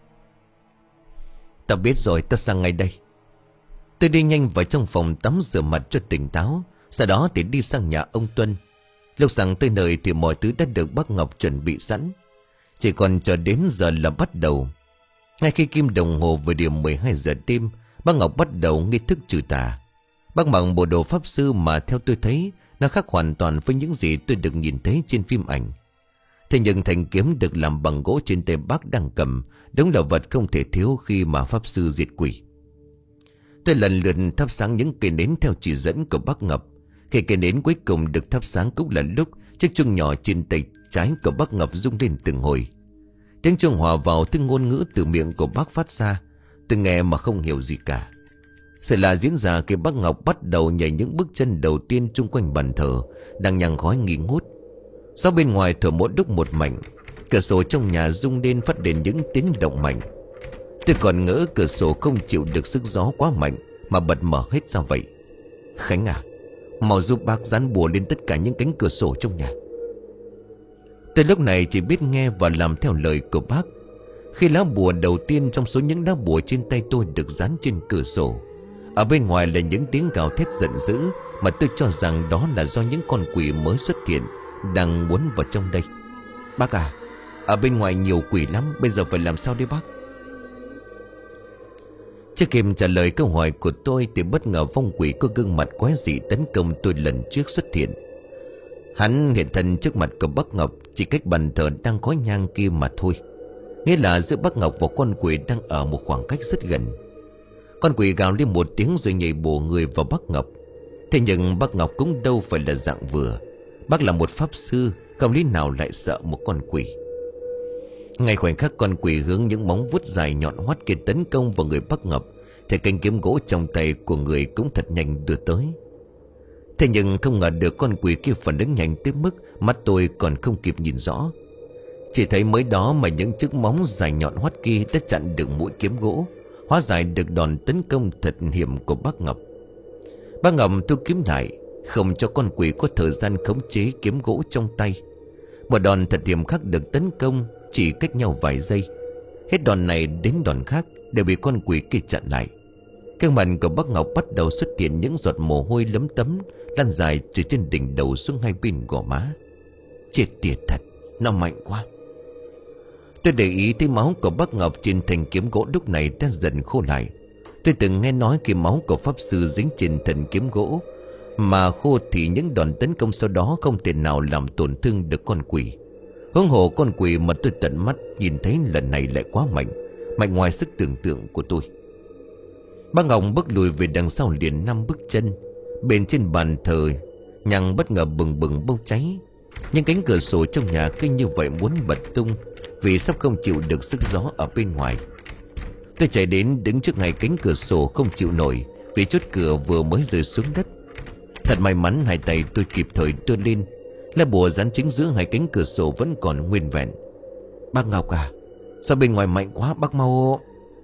Tao biết rồi, tao sang ngay đây. Tôi đi nhanh vào trong phòng tắm rửa mặt cho tỉnh táo. Sau đó thì đi sang nhà ông Tuân. Lúc sang tới nơi thì mọi thứ đã được bác Ngọc chuẩn bị sẵn. Chỉ còn chờ đến giờ là bắt đầu. Ngay khi kim đồng hồ vừa điểm mười hai giờ đêm, bác Ngọc bắt đầu nghi thức trừ tà. Bác mặc bộ đồ pháp sư mà theo tôi thấy nó khác hoàn toàn với những gì tôi được nhìn thấy trên phim ảnh. Thế nhưng thanh kiếm được làm bằng gỗ trên tay bác đang cầm đúng là vật không thể thiếu khi mà pháp sư diệt quỷ. Tôi lần lượt thắp sáng những cây nến theo chỉ dẫn của bác Ngọc. Khi cây nến cuối cùng được thắp sáng cũng là lúc chiếc chuông nhỏ trên tay trái của bác Ngọc rung lên từng hồi. Tiếng chuông hòa vào tiếng ngôn ngữ từ miệng của bác phát ra. Tôi nghe mà không hiểu gì cả. Sự là diễn ra khi bác Ngọc bắt đầu nhảy những bước chân đầu tiên chung quanh bàn thờ đang nhang khói nghi ngút. Gió bên ngoài thổi mỗi lúc một mạnh. Cửa sổ trong nhà rung lên phát đến những tiếng động mạnh. Tôi còn ngỡ cửa sổ không chịu được sức gió quá mạnh mà bật mở hết ra vậy. Khánh à, mau giúp bác dán bùa lên tất cả những cánh cửa sổ trong nhà. Tôi lúc này chỉ biết nghe và làm theo lời của bác. Khi lá bùa đầu tiên trong số những lá bùa trên tay tôi được dán trên cửa sổ, ở bên ngoài là những tiếng gào thét giận dữ mà tôi cho rằng đó là do những con quỷ mới xuất hiện đang muốn vào trong đây. Bác à, ở bên ngoài nhiều quỷ lắm, bây giờ phải làm sao đây bác? Chưa kịp trả lời câu hỏi của tôi thì bất ngờ vong quỷ có gương mặt quái dị tấn công tôi lần trước xuất hiện. Hắn hiện thân trước mặt của bác Ngọc chỉ cách bàn thờ đang có nhang kia mà thôi. Nghĩa là giữa bác Ngọc và con quỷ đang ở một khoảng cách rất gần. Con quỷ gào lên một tiếng rồi nhảy bổ người vào bác Ngọc. Thế nhưng bác Ngọc cũng đâu phải là dạng vừa. Bác là một pháp sư, không lý nào lại sợ một con quỷ. Ngay khoảnh khắc con quỷ hướng những móng vuốt dài nhọn hoắt kia tấn công vào người bác Ngọc, thì cây kiếm gỗ trong tay của người cũng thật nhanh đưa tới. Thế nhưng không ngờ được con quỷ kia phản ứng nhanh tới mức mắt tôi còn không kịp nhìn rõ. Chỉ thấy mới đó mà những chiếc móng dài nhọn hoắt kia đã chặn được mũi kiếm gỗ, hóa giải được đòn tấn công thật hiểm của bác Ngọc. Bác Ngọc thu kiếm lại, không cho con quỷ có thời gian khống chế kiếm gỗ trong tay. Một đòn thật hiểm khác được tấn công chỉ cách nhau vài giây. Hết đòn này đến đòn khác đều bị con quỷ kia chặn lại. Cái mặt của bác Ngọc bắt đầu xuất hiện những giọt mồ hôi lấm tấm lan dài từ trên đỉnh đầu xuống hai bên gò má. Chết tiệt thật, nó mạnh quá. Tôi để ý thấy máu của bác Ngọc trên thanh kiếm gỗ lúc này đã dần khô lại. Tôi từng nghe nói khi máu của pháp sư dính trên thân kiếm gỗ mà khô thì những đòn tấn công sau đó không thể nào làm tổn thương được con quỷ. Huống hồ con quỷ mà tôi tận mắt nhìn thấy lần này lại quá mạnh, mạnh ngoài sức tưởng tượng của tôi. Bác Ngọc bước lùi về đằng sau liền năm bước chân. Bên trên bàn thờ nhang bất ngờ bừng bừng bốc cháy. Nhưng cánh cửa sổ trong nhà cứ như vậy muốn bật tung vì sắp không chịu được sức gió ở bên ngoài. Tôi chạy đến đứng trước ngay cánh cửa sổ không chịu nổi vì chốt cửa vừa mới rơi xuống đất. Thật may mắn hai tay tôi kịp thời đưa lên. Lá bùa dán chính giữa hai cánh cửa sổ vẫn còn nguyên vẹn. Bác Ngọc à, sao bên ngoài mạnh quá, bác mau...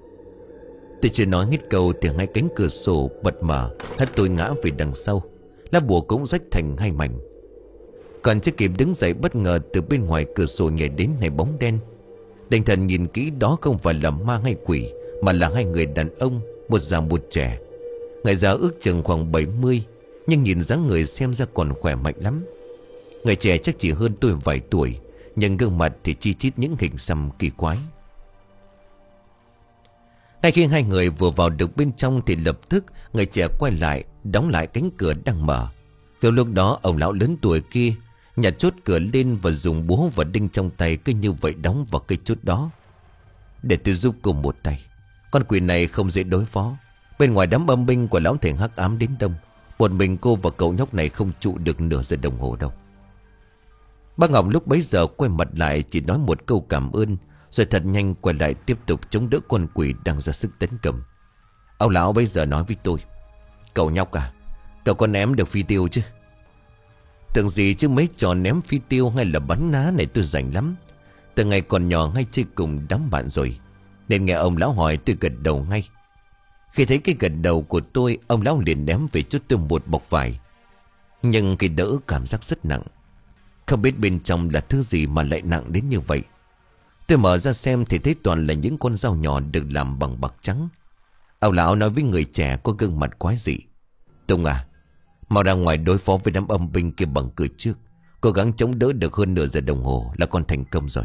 Tôi chưa nói hết câu thì hai cánh cửa sổ bật mở, hất tôi ngã về đằng sau. Lá bùa cũng rách thành hai mảnh. Còn chưa kịp đứng dậy, bất ngờ từ bên ngoài cửa sổ nhảy đến hai bóng đen. Định thần nhìn kỹ, đó không phải là ma hay quỷ mà là hai người đàn ông, một già một trẻ. Người già ước chừng khoảng bảy mươi, nhưng nhìn dáng người xem ra còn khỏe mạnh lắm. Người trẻ chắc chỉ hơn tôi vài tuổi, nhưng gương mặt thì chi chít những hình xăm kỳ quái. Ngay khi hai người vừa vào được bên trong thì lập tức người trẻ quay lại, đóng lại cánh cửa đang mở. Kiểu lúc đó ông lão lớn tuổi kia nhặt chốt cửa lên và dùng búa và đinh trong tay cứ như vậy đóng vào cây chốt đó. Để tôi giúp cô một tay, con quỷ này không dễ đối phó. Bên ngoài đám âm binh của lão thể hắc ám đến đông, một mình cô và cậu nhóc này không trụ được nửa giờ đồng hồ đâu. Bác Ngọc lúc bấy giờ quay mặt lại chỉ nói một câu cảm ơn, rồi thật nhanh quay lại tiếp tục chống đỡ con quỷ đang ra sức tấn công. Ông lão bây giờ nói với tôi: Cậu nhóc à, cậu có ném được phi tiêu chứ? Tưởng gì chứ mấy trò ném phi tiêu hay là bắn ná này tôi rành lắm. Từ ngày còn nhỏ hay chơi cùng đám bạn rồi, nên nghe ông lão hỏi tôi gật đầu ngay. Khi thấy cái gật đầu của tôi, ông lão liền ném về chút tôi một bọc vải. Nhưng khi đỡ cảm giác rất nặng. Không biết bên trong là thứ gì mà lại nặng đến như vậy. Tôi mở ra xem thì thấy toàn là những con dao nhỏ được làm bằng bạc trắng. Ông lão nói với người trẻ có gương mặt quái dị: Tùng à, mau ra ngoài đối phó với đám âm binh kia bằng cửa trước. Cố gắng chống đỡ được hơn nửa giờ đồng hồ là con thành công rồi.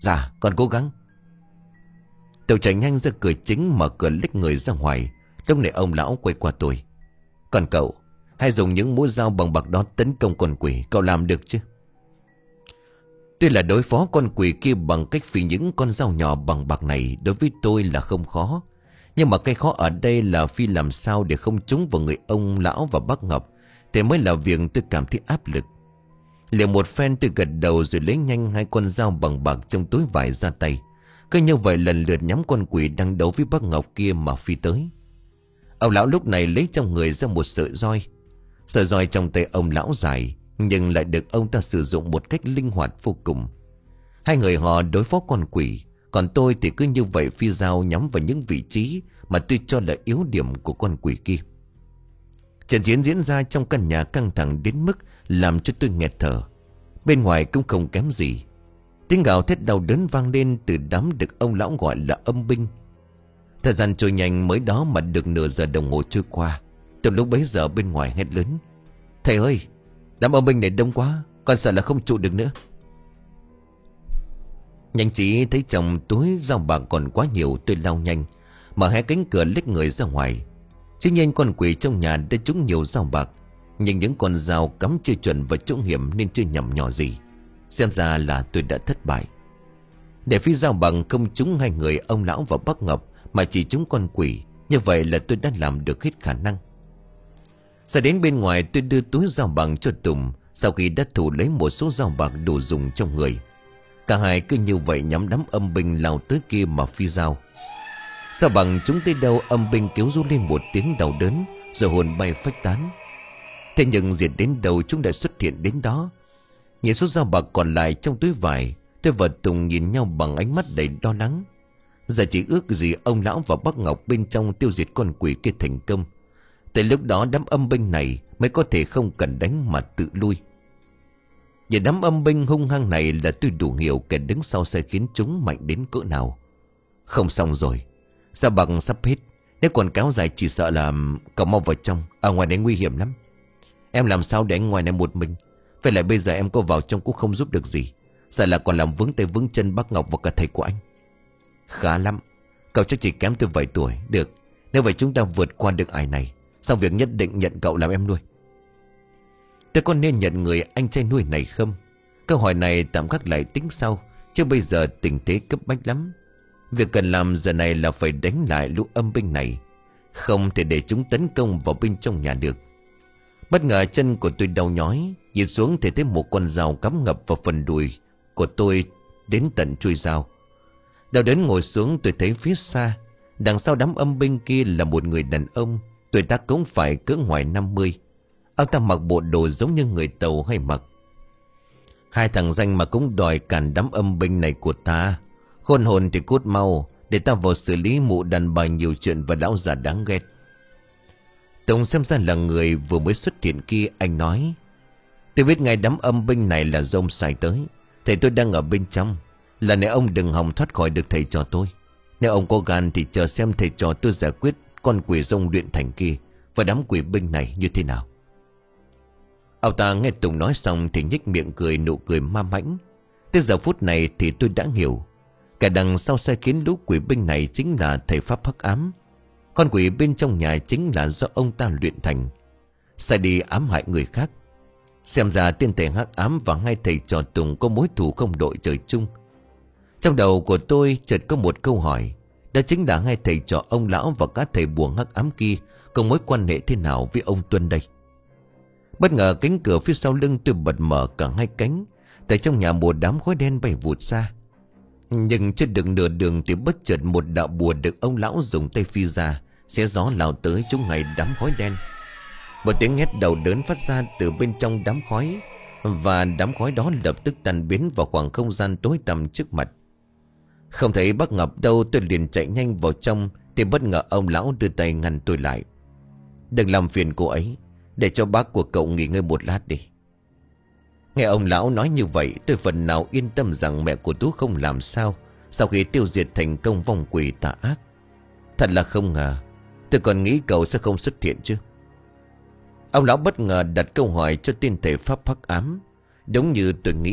Dạ con cố gắng. Tôi chạy nhanh ra cửa chính, mở cửa lách người ra ngoài. Lúc này ông lão quay qua tôi. Còn cậu, hãy dùng những mũi dao bằng bạc đó tấn công con quỷ. Cậu làm được chứ? Tuy là đối phó con quỷ kia bằng cách phi những con dao nhỏ bằng bạc này đối với tôi là không khó. Nhưng mà cái khó ở đây là phi làm sao để không trúng vào người ông lão và bác Ngọc thì mới là việc tôi cảm thấy áp lực. Liền một phen tôi gật đầu rồi lấy nhanh hai con dao bằng bạc trong túi vải ra tay. Cứ như vậy lần lượt nhắm con quỷ đang đấu với bác Ngọc kia mà phi tới. Ông lão lúc này lấy trong người ra một sợi roi. Sợi roi trong tay ông lão dài, nhưng lại được ông ta sử dụng một cách linh hoạt vô cùng. Hai người họ đối phó con quỷ, còn tôi thì cứ như vậy phi dao nhắm vào những vị trí mà tôi cho là yếu điểm của con quỷ kia. Trận chiến diễn ra trong căn nhà căng thẳng đến mức làm cho tôi nghẹt thở. Bên ngoài cũng không kém gì. Tiếng gào thét đau đớn vang lên từ đám được ông lão gọi là âm binh. Thời gian trôi nhanh, mới đó mà được nửa giờ đồng hồ trôi qua. Từ lúc bấy giờ bên ngoài hét lớn: Thầy ơi, đám âm binh này đông quá, con sợ là không trụ được nữa. Nhanh chỉ thấy trong túi dao bạc còn quá nhiều, tôi lao nhanh mở hé cánh cửa lách người ra ngoài. Dĩ nhiên con quỷ trong nhà đã trúng nhiều dao bạc, nhưng những con dao cắm chưa chuẩn vào chỗ hiểm nên chưa nhầm nhỏ gì. Xem ra là tôi đã thất bại. Để phi dao bằng không trúng hai người ông lão và bác Ngọc mà chỉ trúng con quỷ, như vậy là tôi đã làm được hết khả năng. Ra đến bên ngoài, tôi đưa túi dao bằng cho Tùng. Sau khi đã thủ lấy một số dao bạc đồ dùng trong người, cả hai cứ như vậy nhắm đám âm binh lao tới kia mà phi dao. Sao bằng chúng tới đâu, âm binh kêu rú lên một tiếng đau đớn rồi hồn bay phách tán. Thế nhưng diệt đến đâu chúng đã xuất hiện đến đó. Nhìn số dao bạc còn lại trong túi vải, tôi và Tùng nhìn nhau bằng ánh mắt đầy lo lắng. Giờ chỉ ước gì ông lão và bác Ngọc bên trong tiêu diệt con quỷ kia thành công. Tới lúc đó đám âm binh này mới có thể không cần đánh mà tự lui. Nhìn đám âm binh hung hăng này là tôi đủ hiểu kẻ đứng sau sẽ khiến chúng mạnh đến cỡ nào. Không xong rồi, dao bạc sắp hết. Nếu còn kéo dài chỉ sợ là cậu mau vào trong, ở ngoài này nguy hiểm lắm. Em làm sao để anh ngoài này một mình? Vậy lại bây giờ em có vào trong cũng không giúp được gì, sợ là còn làm vướng tay vướng chân bác Ngọc và cả thầy của anh. Khá lắm, cậu chắc chỉ kém tôi vài tuổi. Được, nếu vậy chúng ta vượt qua được ải này, xong việc nhất định nhận cậu làm em nuôi. Tôi có nên nhận người anh trai nuôi này không? Câu hỏi này tạm gác lại tính sau, chứ bây giờ tình thế cấp bách lắm. Việc cần làm giờ này là phải đánh lại lũ âm binh này, không thể để chúng tấn công vào bên trong nhà được. Bất ngờ chân của tôi đau nhói, nhìn xuống thì thấy một con dao cắm ngập vào phần đùi của tôi đến tận chuôi dao. Đau đớn ngồi xuống, tôi thấy phía xa, đằng sau đám âm binh kia là một người đàn ông, tuổi tác cũng phải cỡ ngoài năm mươi. Ông ta mặc bộ đồ giống như người Tàu hay mặc. Hai thằng danh mà cũng đòi cản đám âm binh này của ta. Khôn hồn thì cút mau, để ta vào xử lý mụ đàn bà nhiều chuyện và lão già đáng ghét. Tùng xem ra là người vừa mới xuất hiện kia, anh nói: Tôi biết ngay đám âm binh này là do ông sai tới. Thầy tôi đang ở bên trong. Lần này ông đừng hòng thoát khỏi được thầy trò tôi. Nếu ông có gan thì chờ xem thầy trò tôi giải quyết con quỷ rông luyện thành kia và đám quỷ binh này như thế nào. Ông ta nghe Tùng nói xong thì nhếch miệng cười, nụ cười ma mãnh. Tới giờ phút này thì tôi đã hiểu, cả đằng sau sai khiến lũ quỷ binh này chính là thầy pháp hắc ám. Con quỷ bên trong nhà chính là do ông ta luyện thành, sai đi ám hại người khác. Xem ra tên thầy hắc ám và hai thầy trò Tùng có mối thù không đội trời chung. Trong đầu của tôi chợt có một câu hỏi, đó chính là hai thầy trò ông lão và các thầy bùa hắc ám kia có mối quan hệ thế nào với ông Tuân đây. Bất ngờ cánh cửa phía sau lưng tôi bật mở cả hai cánh. Tại trong nhà một đám khói đen bay vụt ra. Nhưng chưa được nửa đường thì bất chợt một đạo bùa được ông lão dùng tay phi ra, xé gió lao tới trúng ngay đám khói đen. Một tiếng hét đau đớn phát ra từ bên trong đám khói, và đám khói đó lập tức tan biến vào khoảng không gian tối tăm trước mặt. Không thấy bác Ngọc đâu, tôi liền chạy nhanh vào trong thì bất ngờ ông lão đưa tay ngăn tôi lại. Đừng làm phiền cô ấy, để cho bác của cậu nghỉ ngơi một lát đi. Nghe ông lão nói như vậy, tôi phần nào yên tâm rằng mẹ của Tú không làm sao sau khi tiêu diệt thành công vong quỷ tà ác. Thật là không ngờ, tôi còn nghĩ cậu sẽ không xuất hiện chứ. Ông lão bất ngờ đặt câu hỏi cho tên thầy pháp hắc ám. Đúng như tôi nghĩ,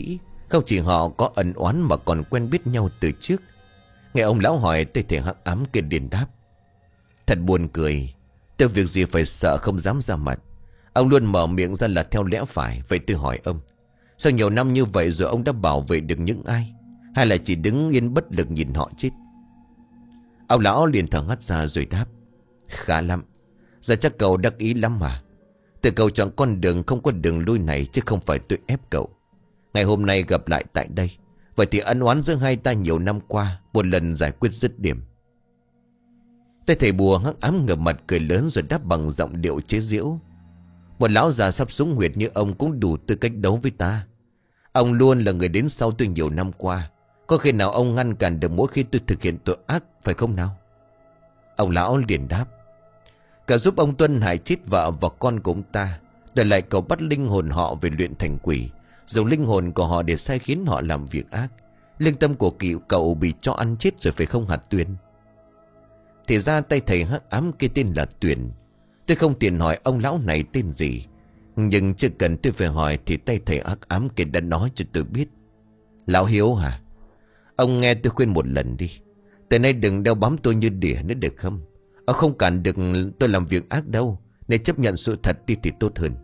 Không chỉ họ có ân oán mà còn quen biết nhau từ trước. Nghe ông lão hỏi, Tây thể hắc ám kia liền đáp: Thật buồn cười, tôi việc gì phải sợ không dám ra mặt. Ông luôn mở miệng ra là theo lẽ phải. Vậy tôi hỏi ông, sau nhiều năm như vậy rồi ông đã bảo vệ được những ai, hay là chỉ đứng yên bất lực nhìn họ chết? Ông lão liền thở hắt ra rồi đáp: Khá lắm. Giờ chắc cậu đắc ý lắm mà. Từ cậu chọn con đường không có đường lui này, chứ không phải tôi ép cậu. Ngày hôm nay gặp lại tại đây, vậy thì ân oán giữa hai ta nhiều năm qua một lần giải quyết dứt điểm. Tây thầy bùa hắc ám ngửa mặt cười lớn rồi đáp bằng giọng điệu chế giễu: Một lão già sắp xuống huyệt như ông cũng đủ tư cách đấu với ta. Ông luôn là người đến sau tôi nhiều năm qua. Có khi nào ông ngăn cản được mỗi khi tôi thực hiện tội ác, phải không nào? Ông lão liền đáp: Cả giúp ông Tuân hại chết vợ và con của ông ta, để lại cậu bắt linh hồn họ về luyện thành quỷ, dùng linh hồn của họ để sai khiến họ làm việc ác. Lương tâm của cựu cậu bị cho ăn chết rồi phải không hả Tuyền? Thì ra tay thầy hắc ám kia tên là Tuyền. Tôi không tiện hỏi ông lão này tên gì, nhưng chưa cần tôi phải hỏi thì tay thầy hắc ám kia đã nói cho tôi biết. Lão Hiếu hả? Ông nghe tôi khuyên một lần đi. Từ nay đừng đeo bám tôi như đỉa nữa được không? Ông không cản được tôi làm việc ác đâu, nên chấp nhận sự thật đi thì tốt hơn.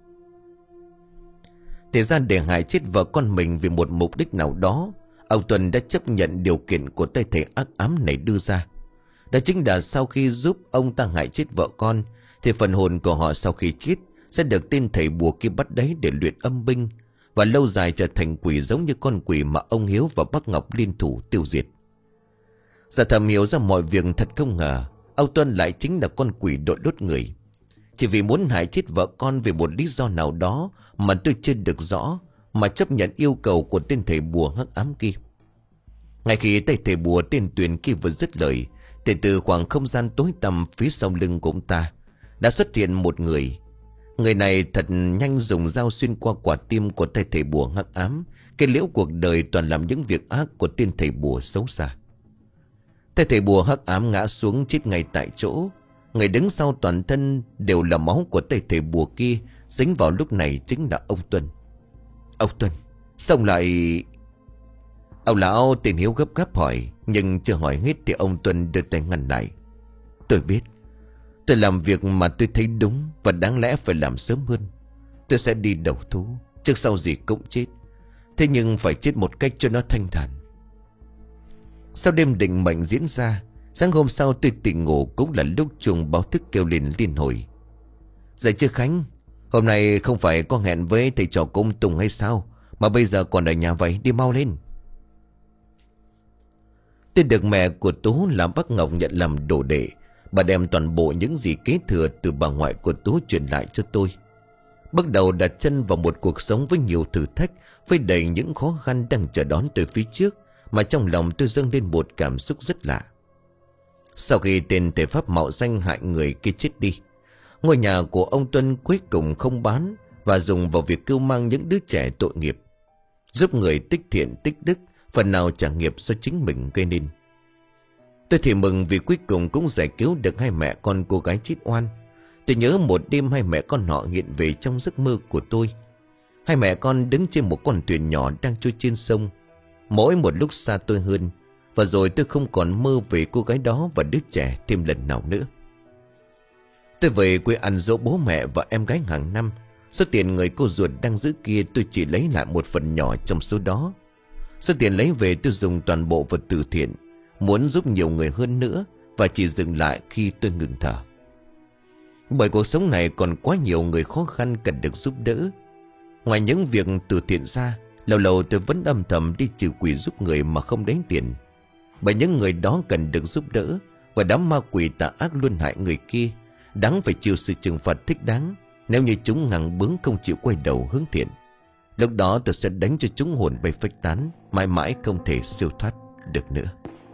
Thì ra để hại chết vợ con mình vì một mục đích nào đó, ông Tuần đã chấp nhận điều kiện của tay thầy ác ám này đưa ra. Đó chính là sau khi giúp ông ta hại chết vợ con, thì phần hồn của họ sau khi chết sẽ được tên thầy bùa kia bắt đấy để luyện âm binh, và lâu dài trở thành quỷ giống như con quỷ mà ông Hiếu và bác Ngọc liên thủ tiêu diệt. Giờ thầm hiểu ra mọi việc thật không ngờ, ông Tuân lại chính là con quỷ đội đốt người. Chỉ vì muốn hại chết vợ con vì một lý do nào đó mà tôi chưa được rõ, mà chấp nhận yêu cầu của tên thầy bùa hắc ám kia. Ngay khi tay thầy bùa tên Tuyền kia vừa dứt lời, thì từ khoảng không gian tối tăm phía sau lưng của ông ta đã xuất hiện một người. Người này thật nhanh dùng dao xuyên qua quả tim của tay thầy bùa hắc ám, kết liễu cuộc đời toàn làm những việc ác của tên thầy bùa xấu xa. Tay thầy bùa hắc ám ngã xuống chết ngay tại chỗ. Người đứng sau toàn thân đều là máu của tay thầy bùa kia dính vào lúc này chính là ông Tuân. Ông Tuân, xong lại... Ông lão tên Hiếu gấp gáp hỏi, nhưng chưa hỏi hết thì ông Tuân đưa tay ngăn lại. Tôi biết, tôi làm việc mà tôi thấy đúng và đáng lẽ phải làm sớm hơn. Tôi sẽ đi đầu thú, trước sau gì cũng chết. Thế nhưng phải chết một cách cho nó thanh thản. Sau đêm định mệnh diễn ra, sáng hôm sau tôi tỉnh ngủ cũng là lúc chuông báo thức kêu lên liên hồi. Dậy chưa Khánh? Hôm nay không phải có hẹn với thầy trò của ông Tùng hay sao, mà bây giờ còn ở nhà vậy? Đi mau lên. Tôi được mẹ của Tú là bác Ngọc nhận làm đồ đệ. Bà đem toàn bộ những gì kế thừa từ bà ngoại của Tú truyền lại cho tôi. Bắt đầu đặt chân vào một cuộc sống với nhiều thử thách, với đầy những khó khăn đang chờ đón từ phía trước, mà trong lòng tôi dâng lên một cảm xúc rất lạ. Sau khi tên thầy pháp mạo danh hại người kia chết đi, ngôi nhà của ông Tuân cuối cùng không bán, và dùng vào việc cưu mang những đứa trẻ tội nghiệp, giúp người tích thiện tích đức, phần nào trả nghiệp do chính mình gây nên. Tôi thì mừng vì cuối cùng cũng giải cứu được hai mẹ con cô gái chết oan. Tôi nhớ một đêm hai mẹ con họ hiện về trong giấc mơ của tôi. Hai mẹ con đứng trên một con thuyền nhỏ đang trôi trên sông, mỗi một lúc xa tôi hơn. Và rồi tôi không còn mơ về cô gái đó và đứa trẻ thêm lần nào nữa. Tôi về quê ăn dỗ bố mẹ và em gái hàng năm. Số tiền người cô ruột đang giữ kia tôi chỉ lấy lại một phần nhỏ trong số đó. Số tiền lấy về tôi dùng toàn bộ vào từ thiện, muốn giúp nhiều người hơn nữa, và chỉ dừng lại khi tôi ngừng thở. Bởi cuộc sống này còn quá nhiều người khó khăn cần được giúp đỡ. Ngoài những việc từ thiện ra, lâu lâu tôi vẫn âm thầm đi trừ quỷ giúp người mà không đánh tiền. Bởi những người đó cần được giúp đỡ, và đám ma quỷ tà ác luôn hại người kia đáng phải chịu sự trừng phạt thích đáng, nếu như chúng ngằng bướng không chịu quay đầu hướng thiện. Lúc đó tôi sẽ đánh cho chúng hồn bay phách tán, mãi mãi không thể siêu thoát được nữa.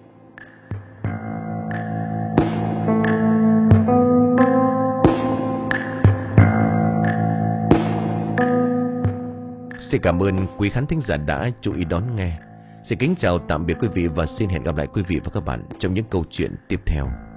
Xin cảm ơn quý khán thính giả đã chú ý đón nghe. Xin kính chào tạm biệt quý vị và xin hẹn gặp lại quý vị và các bạn trong những câu chuyện tiếp theo.